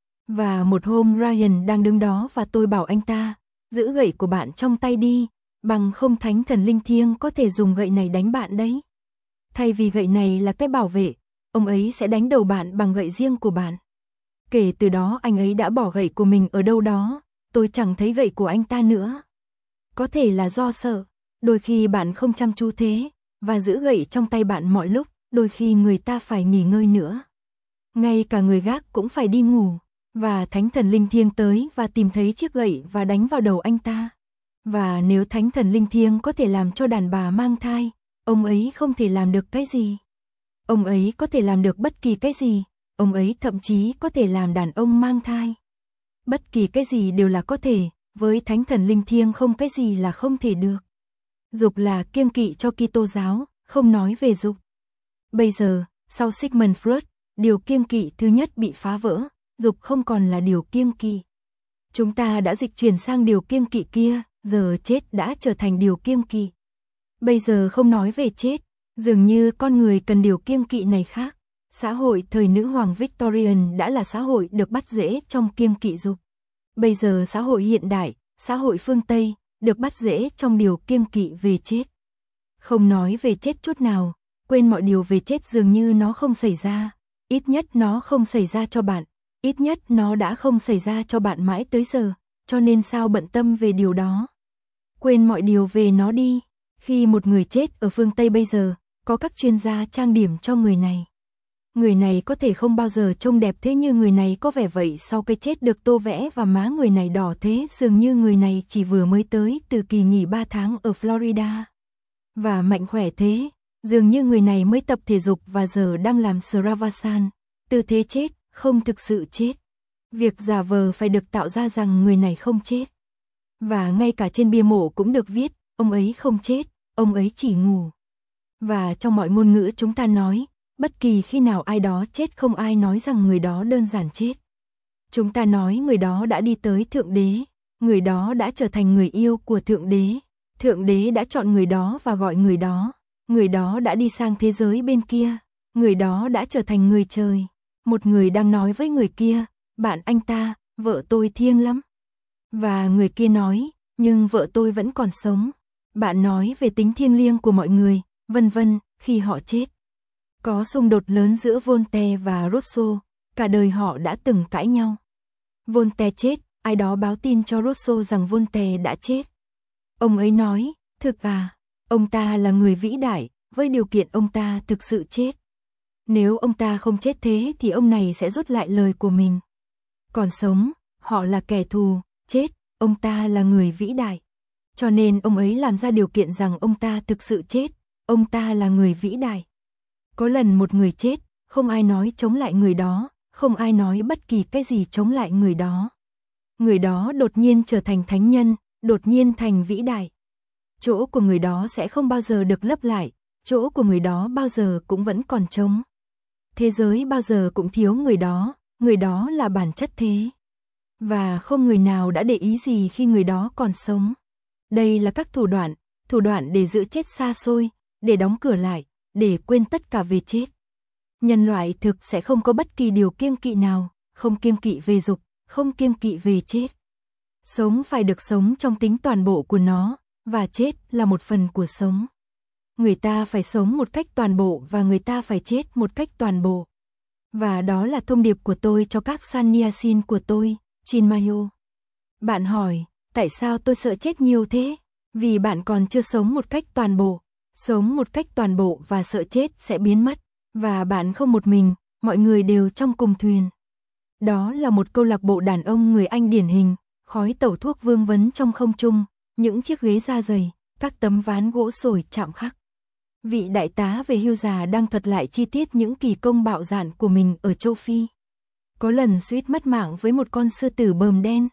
Và một hôm Ryan đang đứng đó và tôi bảo anh ta, giữ gậy của bạn trong tay đi, bằng không thánh thần linh thiêng có thể dùng gậy này đánh bạn đấy. Thay vì gậy này là cái bảo vệ, ông ấy sẽ đánh đầu bạn bằng gậy riêng của bạn. Kể từ đó anh ấy đã bỏ gậy của mình ở đâu đó, tôi chẳng thấy gậy của anh ta nữa. Có thể là do sợ, đôi khi bạn không chăm chú thế, và giữ gậy trong tay bạn mọi lúc, đôi khi người ta phải nghỉ ngơi nữa. Ngay cả người gác cũng phải đi ngủ, và thánh thần linh thiêng tới và tìm thấy chiếc gậy và đánh vào đầu anh ta. Và nếu thánh thần linh thiêng có thể làm cho đàn bà mang thai, ông ấy không thể làm được cái gì. Ông ấy có thể làm được bất kỳ cái gì, ông ấy thậm chí có thể làm đàn ông mang thai. Bất kỳ cái gì đều là có thể, với thánh thần linh thiêng không cái gì là không thể được. Dục là kiêng kỵ cho Kitô giáo, không nói về dục. Bây giờ, sau Sigmund Freud, điều kiêng kỵ thứ nhất bị phá vỡ, dục không còn là điều kiêng kỵ. Chúng ta đã dịch chuyển sang điều kiêng kỵ kia, giờ chết đã trở thành điều kiêng kỵ. Bây giờ không nói về chết, dường như con người cần điều kiêng kỵ này khác. Xã hội thời nữ hoàng Victorian đã là xã hội được bắt rễ trong kiêng kỵ dục. Bây giờ xã hội hiện đại, xã hội phương Tây, được bắt rễ trong điều kiêng kỵ về chết. Không nói về chết chút nào, quên mọi điều về chết dường như nó không xảy ra. Ít nhất nó không xảy ra cho bạn, ít nhất nó đã không xảy ra cho bạn mãi tới giờ, cho nên sao bận tâm về điều đó. Quên mọi điều về nó đi. Khi một người chết ở phương Tây bây giờ, có các chuyên gia trang điểm cho người này. Người này có thể không bao giờ trông đẹp thế như người này có vẻ vậy sau cái chết được tô vẽ và má người này đỏ thế dường như người này chỉ vừa mới tới từ kỳ nghỉ ba tháng ở Florida. Và mạnh khỏe thế, dường như người này mới tập thể dục và giờ đang làm Sravasan, tư thế chết, không thực sự chết. Việc giả vờ phải được tạo ra rằng người này không chết. Và ngay cả trên bia mộ cũng được viết, ông ấy không chết, ông ấy chỉ ngủ. Và trong mọi ngôn ngữ chúng ta nói, bất kỳ khi nào ai đó chết không ai nói rằng người đó đơn giản chết. Chúng ta nói người đó đã đi tới Thượng Đế, người đó đã trở thành người yêu của Thượng Đế, Thượng Đế đã chọn người đó và gọi người đó, người đó đã đi sang thế giới bên kia, người đó đã trở thành người trời. Một người đang nói với người kia, bạn anh ta, vợ tôi thiêng lắm. Và người kia nói, nhưng vợ tôi vẫn còn sống. Bạn nói về tính thiêng liêng của mọi người, vân vân, khi họ chết. Có xung đột lớn giữa Voltaire và Rousseau, cả đời họ đã từng cãi nhau. Voltaire chết, ai đó báo tin cho Rousseau rằng Voltaire đã chết. Ông ấy nói, thực à, ông ta là người vĩ đại, với điều kiện ông ta thực sự chết. Nếu ông ta không chết thế thì ông này sẽ rút lại lời của mình. Còn sống, họ là kẻ thù, chết, ông ta là người vĩ đại. Cho nên ông ấy làm ra điều kiện rằng ông ta thực sự chết, ông ta là người vĩ đại. Có lần một người chết, không ai nói chống lại người đó, không ai nói bất kỳ cái gì chống lại người đó. Người đó đột nhiên trở thành thánh nhân, đột nhiên thành vĩ đại. Chỗ của người đó sẽ không bao giờ được lấp lại, chỗ của người đó bao giờ cũng vẫn còn trống. thế giới bao giờ cũng thiếu người đó, người đó là bản chất thế. Và không người nào đã để ý gì khi người đó còn sống. Đây là các thủ đoạn, thủ đoạn để giữ chết xa xôi, để đóng cửa lại, để quên tất cả về chết. Nhân loại thực sẽ không có bất kỳ điều kiêng kỵ nào, không kiêng kỵ về dục, không kiêng kỵ về chết. Sống phải được sống trong tính toàn bộ của nó, và chết là một phần của sống. Người ta phải sống một cách toàn bộ và người ta phải chết một cách toàn bộ. Và đó là thông điệp của tôi cho các sannyasin của tôi, Chinmayo. Bạn hỏi, tại sao tôi sợ chết nhiều thế? Vì bạn còn chưa sống một cách toàn bộ. Sống một cách toàn bộ và sợ chết sẽ biến mất. Và bạn không một mình, mọi người đều trong cùng thuyền. Đó là một câu lạc bộ đàn ông người Anh điển hình, khói tẩu thuốc vương vấn trong không trung, những chiếc ghế da dày, các tấm ván gỗ sồi chạm khắc. Vị đại tá về hưu già đang thuật lại chi tiết những kỳ công bạo dạn của mình ở châu Phi. Có lần suýt mất mạng với một con sư tử bờm đen.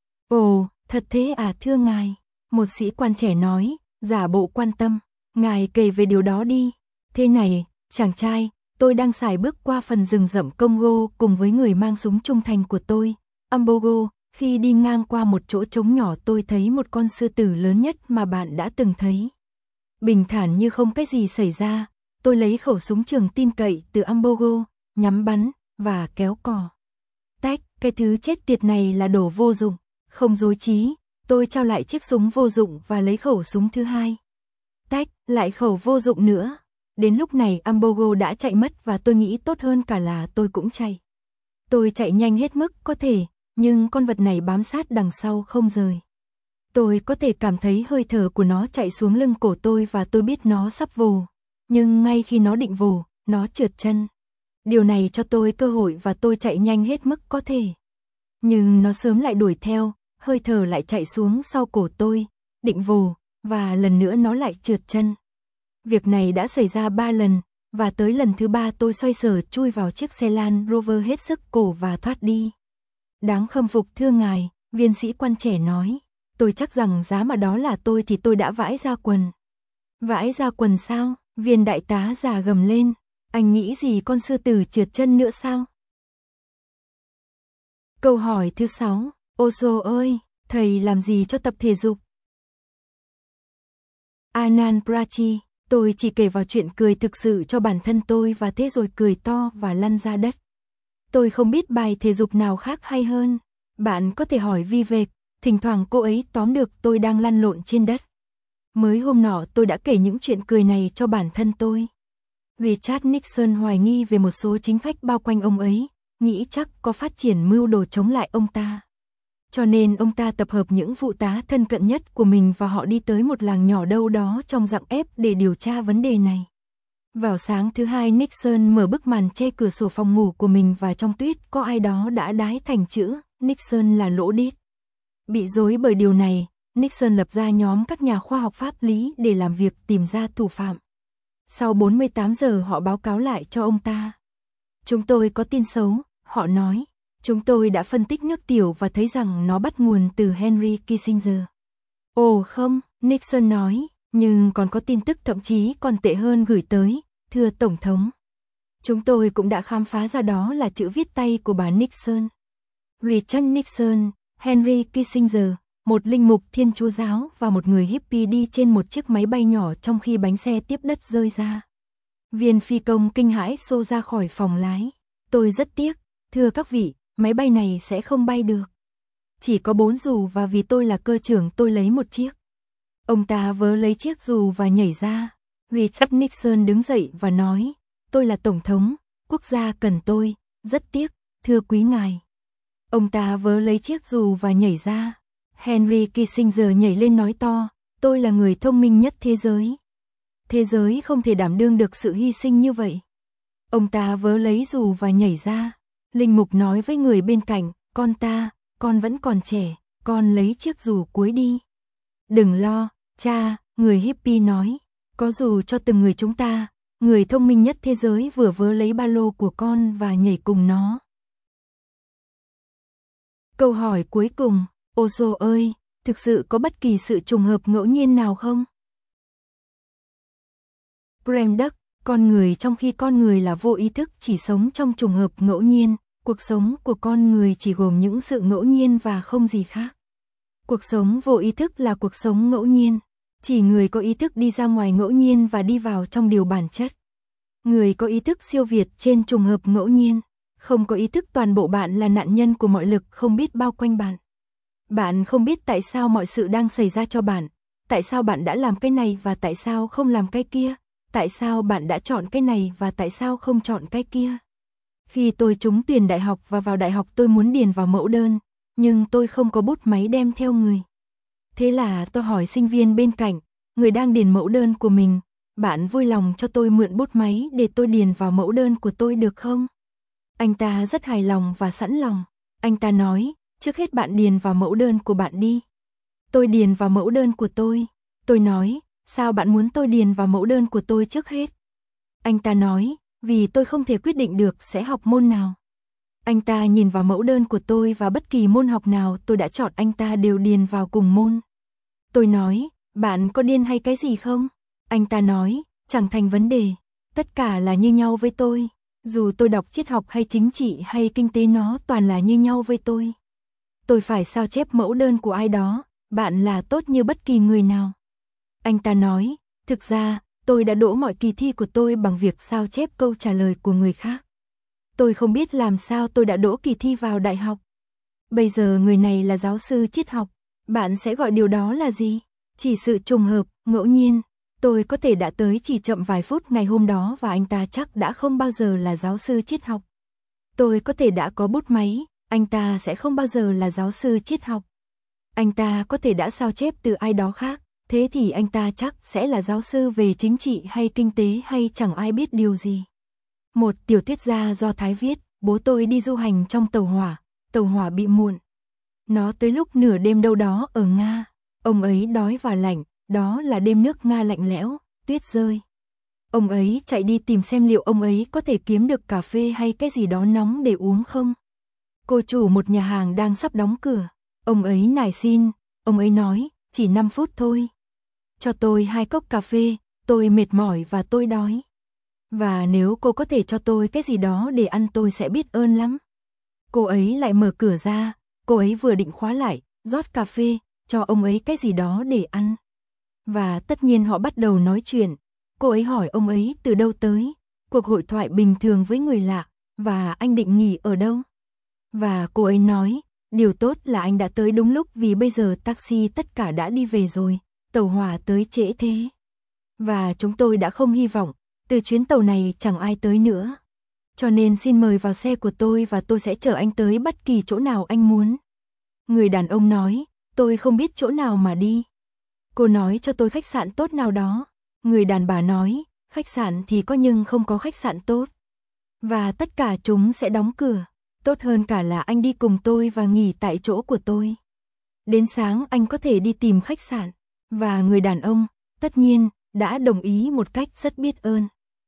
Ồ, thật thế à thưa ngài, một sĩ quan trẻ nói, giả bộ quan tâm, ngài kể về điều đó đi. Thế này, chàng trai, tôi đang sải bước qua phần rừng rậm Congo cùng với người mang súng trung thành của tôi, Ambogo, khi đi ngang qua một chỗ trống nhỏ tôi thấy một con sư tử lớn nhất mà bạn đã từng thấy. Bình thản như không cái gì xảy ra, tôi lấy khẩu súng trường tin cậy từ Ambogo, nhắm bắn, và kéo cò. Tách, cái thứ chết tiệt này là đồ vô dụng, không dối trí, tôi trao lại chiếc súng vô dụng và lấy khẩu súng thứ hai. Tách, lại khẩu vô dụng nữa. Đến lúc này Ambogo đã chạy mất và tôi nghĩ tốt hơn cả là tôi cũng chạy. Tôi chạy nhanh hết mức có thể, nhưng con vật này bám sát đằng sau không rời. Tôi có thể cảm thấy hơi thở của nó chạy xuống lưng cổ tôi và tôi biết nó sắp vồ. Nhưng ngay khi nó định vồ, nó trượt chân. Điều này cho tôi cơ hội và tôi chạy nhanh hết mức có thể. Nhưng nó sớm lại đuổi theo, hơi thở lại chạy xuống sau cổ tôi, định vồ, và lần nữa nó lại trượt chân. Việc này đã xảy ra ba lần, và tới lần thứ ba tôi xoay sở chui vào chiếc xe Land Rover hết sức cổ và thoát đi. Đáng khâm phục thưa ngài, viên sĩ quan trẻ nói. Tôi chắc rằng giá mà đó là tôi thì tôi đã vãi ra quần. Vãi ra quần sao? Viên đại tá già gầm lên. Anh nghĩ gì con sư tử trượt chân nữa sao? Câu hỏi thứ sáu. Osho ơi, thầy làm gì cho tập thể dục? Anand Prachi, tôi chỉ kể vào chuyện cười thực sự cho bản thân tôi và thế rồi cười to và lăn ra đất. Tôi không biết bài thể dục nào khác hay hơn. Bạn có thể hỏi Vivek, thỉnh thoảng cô ấy tóm được tôi đang lăn lộn trên đất. Mới hôm nọ tôi đã kể những chuyện cười này cho bản thân tôi. Richard Nixon hoài nghi về một số chính khách bao quanh ông ấy, nghĩ chắc có phát triển mưu đồ chống lại ông ta. Cho nên ông ta tập hợp những phụ tá thân cận nhất của mình và họ đi tới một làng nhỏ đâu đó trong dạng ép để điều tra vấn đề này. Vào sáng thứ hai Nixon mở bức màn che cửa sổ phòng ngủ của mình và trong tuyết có ai đó đã đái thành chữ Nixon là lỗ đít. Bị rối bởi điều này, Nixon lập ra nhóm các nhà khoa học pháp lý để làm việc tìm ra thủ phạm. Sau bốn mươi tám giờ họ báo cáo lại cho ông ta. Chúng tôi có tin xấu, họ nói. Chúng tôi đã phân tích nước tiểu và thấy rằng nó bắt nguồn từ Henry Kissinger. Ồ không, Nixon nói, nhưng còn có tin tức thậm chí còn tệ hơn gửi tới, thưa Tổng thống. Chúng tôi cũng đã khám phá ra đó là chữ viết tay của bà Nixon. Richard Nixon, Henry Kissinger, một linh mục Thiên Chúa giáo và một người hippie đi trên một chiếc máy bay nhỏ trong khi bánh xe tiếp đất rơi ra. Viên phi công kinh hãi xô ra khỏi phòng lái. Tôi rất tiếc, thưa các vị, máy bay này sẽ không bay được. Chỉ có bốn dù và vì tôi là cơ trưởng tôi lấy một chiếc. Ông ta vớ lấy chiếc dù và nhảy ra. Richard Nixon đứng dậy và nói, tôi là Tổng thống, quốc gia cần tôi, rất tiếc, thưa quý ngài. Ông ta vớ lấy chiếc dù và nhảy ra. Henry Kissinger nhảy lên nói to, tôi là người thông minh nhất thế giới. Thế giới không thể đảm đương được sự hy sinh như vậy. Ông ta vớ lấy dù và nhảy ra. Linh mục nói với người bên cạnh, con ta, con vẫn còn trẻ, con lấy chiếc dù cuối đi. Đừng lo, cha, người hippie nói, có dù cho từng người chúng ta, người thông minh nhất thế giới vừa vớ lấy ba lô của con và nhảy cùng nó. Câu hỏi cuối cùng, Osho ơi, thực sự có bất kỳ sự trùng hợp ngẫu nhiên nào không? Prem Duck, Con người trong khi con người là vô ý thức chỉ sống trong trùng hợp ngẫu nhiên, cuộc sống của con người chỉ gồm những sự ngẫu nhiên và không gì khác. Cuộc sống vô ý thức là cuộc sống ngẫu nhiên, chỉ người có ý thức đi ra ngoài ngẫu nhiên và đi vào trong điều bản chất. Người có ý thức siêu việt trên trùng hợp ngẫu nhiên, không có ý thức toàn bộ bạn là nạn nhân của mọi lực không biết bao quanh bạn. Bạn không biết tại sao mọi sự đang xảy ra cho bạn, tại sao bạn đã làm cái này và tại sao không làm cái kia, tại sao bạn đã chọn cái này và tại sao không chọn cái kia. Khi tôi trúng tuyển đại học và vào đại học tôi muốn điền vào mẫu đơn, nhưng tôi không có bút máy đem theo người. Thế là tôi hỏi sinh viên bên cạnh, người đang điền mẫu đơn của mình, bạn vui lòng cho tôi mượn bút máy để tôi điền vào mẫu đơn của tôi được không? Anh ta rất hài lòng và sẵn lòng. Anh ta nói, trước hết bạn điền vào mẫu đơn của bạn đi. Tôi điền vào mẫu đơn của tôi. Tôi nói, sao bạn muốn tôi điền vào mẫu đơn của tôi trước hết? Anh ta nói, vì tôi không thể quyết định được sẽ học môn nào. Anh ta nhìn vào mẫu đơn của tôi và bất kỳ môn học nào tôi đã chọn anh ta đều điền vào cùng môn. Tôi nói, bạn có điên hay cái gì không? Anh ta nói, chẳng thành vấn đề, tất cả là như nhau với tôi. Dù tôi đọc triết học hay chính trị hay kinh tế nó toàn là như nhau với tôi. Tôi phải sao chép mẫu đơn của ai đó, bạn là tốt như bất kỳ người nào. Anh ta nói, thực ra, tôi đã đỗ mọi kỳ thi của tôi bằng việc sao chép câu trả lời của người khác. Tôi không biết làm sao tôi đã đỗ kỳ thi vào đại học. Bây giờ người này là giáo sư triết học, bạn sẽ gọi điều đó là gì? Chỉ sự trùng hợp, ngẫu nhiên. Tôi có thể đã tới chỉ chậm vài phút ngày hôm đó và anh ta chắc đã không bao giờ là giáo sư triết học. Tôi có thể đã có bút máy, anh ta sẽ không bao giờ là giáo sư triết học. Anh ta có thể đã sao chép từ ai đó khác, thế thì anh ta chắc sẽ là giáo sư về chính trị hay kinh tế hay chẳng ai biết điều gì. Một tiểu thuyết gia Do Thái viết, bố tôi đi du hành trong tàu hỏa, tàu hỏa bị muộn. Nó tới lúc nửa đêm đâu đó ở Nga, ông ấy đói và lạnh, đó là đêm nước Nga lạnh lẽo, tuyết rơi. Ông ấy chạy đi tìm xem liệu ông ấy có thể kiếm được cà phê hay cái gì đó nóng để uống không. Cô chủ một nhà hàng đang sắp đóng cửa, ông ấy nài xin, ông ấy nói, chỉ năm phút thôi. Cho tôi hai cốc cà phê, tôi mệt mỏi và tôi đói. Và nếu cô có thể cho tôi cái gì đó để ăn tôi sẽ biết ơn lắm. Cô ấy lại mở cửa ra, cô ấy vừa định khóa lại, rót cà phê, cho ông ấy cái gì đó để ăn. Và tất nhiên họ bắt đầu nói chuyện. Cô ấy hỏi ông ấy từ đâu tới, cuộc hội thoại bình thường với người lạ, và anh định nghỉ ở đâu. Và cô ấy nói, điều tốt là anh đã tới đúng lúc vì bây giờ taxi tất cả đã đi về rồi, tàu hỏa tới trễ thế. Và chúng tôi đã không hy vọng, từ chuyến tàu này chẳng ai tới nữa. Cho nên xin mời vào xe của tôi và tôi sẽ chở anh tới bất kỳ chỗ nào anh muốn. Người đàn ông nói, tôi không biết chỗ nào mà đi. Cô nói cho tôi khách sạn tốt nào đó. Người đàn bà nói, khách sạn thì có nhưng không có khách sạn tốt. Và tất cả chúng sẽ đóng cửa. Tốt hơn cả là anh đi cùng tôi và nghỉ tại chỗ của tôi. Đến sáng anh có thể đi tìm khách sạn. Và người đàn ông, tất nhiên, đã đồng ý một cách rất biết ơn.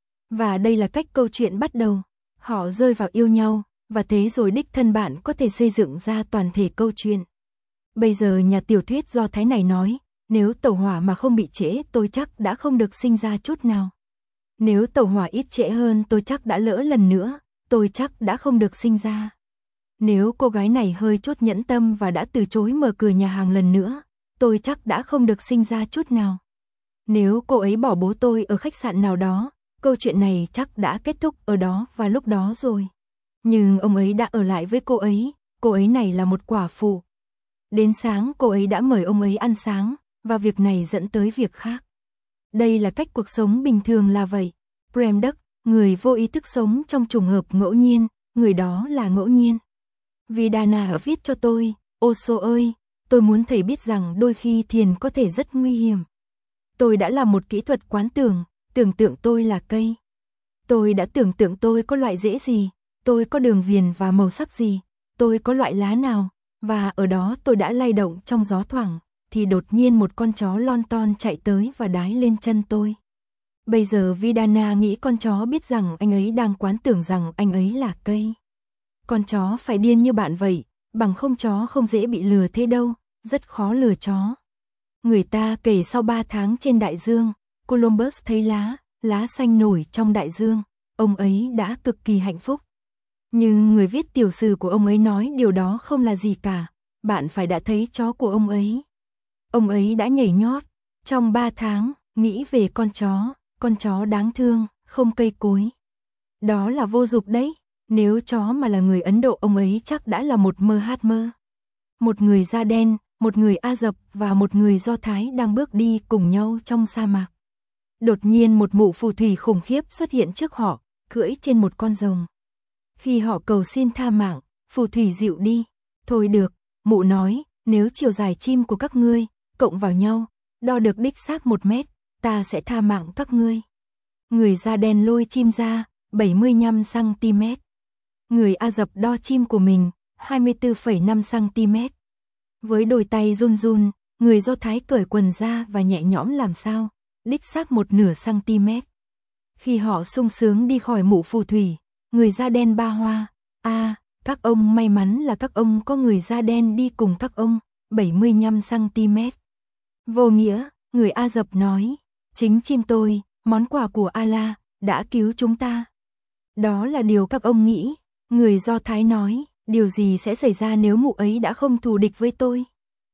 Và đây là cách câu chuyện bắt đầu. Họ rơi vào yêu nhau, và thế rồi đích thân bạn có thể xây dựng ra toàn thể câu chuyện. Bây giờ nhà tiểu thuyết Do Thái này nói, nếu tàu hỏa mà không bị trễ tôi chắc đã không được sinh ra chút nào. Nếu tàu hỏa ít trễ hơn tôi chắc đã lỡ lần nữa, tôi chắc đã không được sinh ra. Nếu cô gái này hơi chút nhẫn tâm và đã từ chối mở cửa nhà hàng lần nữa, tôi chắc đã không được sinh ra chút nào. Nếu cô ấy bỏ bố tôi ở khách sạn nào đó, câu chuyện này chắc đã kết thúc ở đó và lúc đó rồi. Nhưng ông ấy đã ở lại với cô ấy, cô ấy này là một quả phụ. Đến sáng cô ấy đã mời ông ấy ăn sáng, và việc này dẫn tới việc khác. Đây là cách cuộc sống bình thường là vậy. Prem Đức, người vô ý thức sống trong trùng hợp ngẫu nhiên, người đó là ngẫu nhiên. Vidana viết cho tôi, Osho ơi, tôi muốn thầy biết rằng đôi khi thiền có thể rất nguy hiểm. Tôi đã làm một kỹ thuật quán tưởng, tưởng tượng tôi là cây. Tôi đã tưởng tượng tôi có loại rễ gì, tôi có đường viền và màu sắc gì, tôi có loại lá nào, và ở đó tôi đã lay động trong gió thoảng, thì đột nhiên một con chó lon ton chạy tới và đái lên chân tôi. Bây giờ Vidana nghĩ con chó biết rằng anh ấy đang quán tưởng rằng anh ấy là cây. Con chó phải điên như bạn vậy, bằng không chó không dễ bị lừa thế đâu, rất khó lừa chó. Người ta kể sau ba tháng trên đại dương, Columbus thấy lá, lá xanh nổi trong đại dương, ông ấy đã cực kỳ hạnh phúc. Nhưng người viết tiểu sử của ông ấy nói điều đó không là gì cả, bạn phải đã thấy chó của ông ấy. Ông ấy đã nhảy nhót trong ba tháng, nghĩ về con chó, con chó đáng thương, không cây cối. Đó là vô dụng đấy, nếu chó mà là người Ấn Độ ông ấy chắc đã là một mơ hát mơ. Một người da đen, một người Ả Rập và một người Do Thái đang bước đi cùng nhau trong sa mạc. Đột nhiên một mụ phù thủy khủng khiếp xuất hiện trước họ, cưỡi trên một con rồng. Khi họ cầu xin tha mạng, phù thủy dịu đi. Thôi được, mụ nói, nếu chiều dài chim của các ngươi, cộng vào nhau, đo được đích xác một mét, ta sẽ tha mạng các ngươi. Người da đen lôi chim ra, bảy mươi lăm xăng ti mét. Người Ả Rập đo chim của mình, hai mươi tư phẩy năm xăng ti mét. Với đôi tay run run, người Do Thái cởi quần ra và nhẹ nhõm làm sao, đích xác một nửa cm. Khi họ sung sướng đi khỏi mụ phù thủy, người da đen ba hoa, a à, các ông may mắn là các ông có người da đen đi cùng các ông, bảy mươi lăm xăng-ti mét. Vô nghĩa, người Ả Rập nói, chính chim tôi, món quà của Allah, đã cứu chúng ta. Đó là điều các ông nghĩ. Người Do Thái nói, điều gì sẽ xảy ra nếu mụ ấy đã không thù địch với tôi?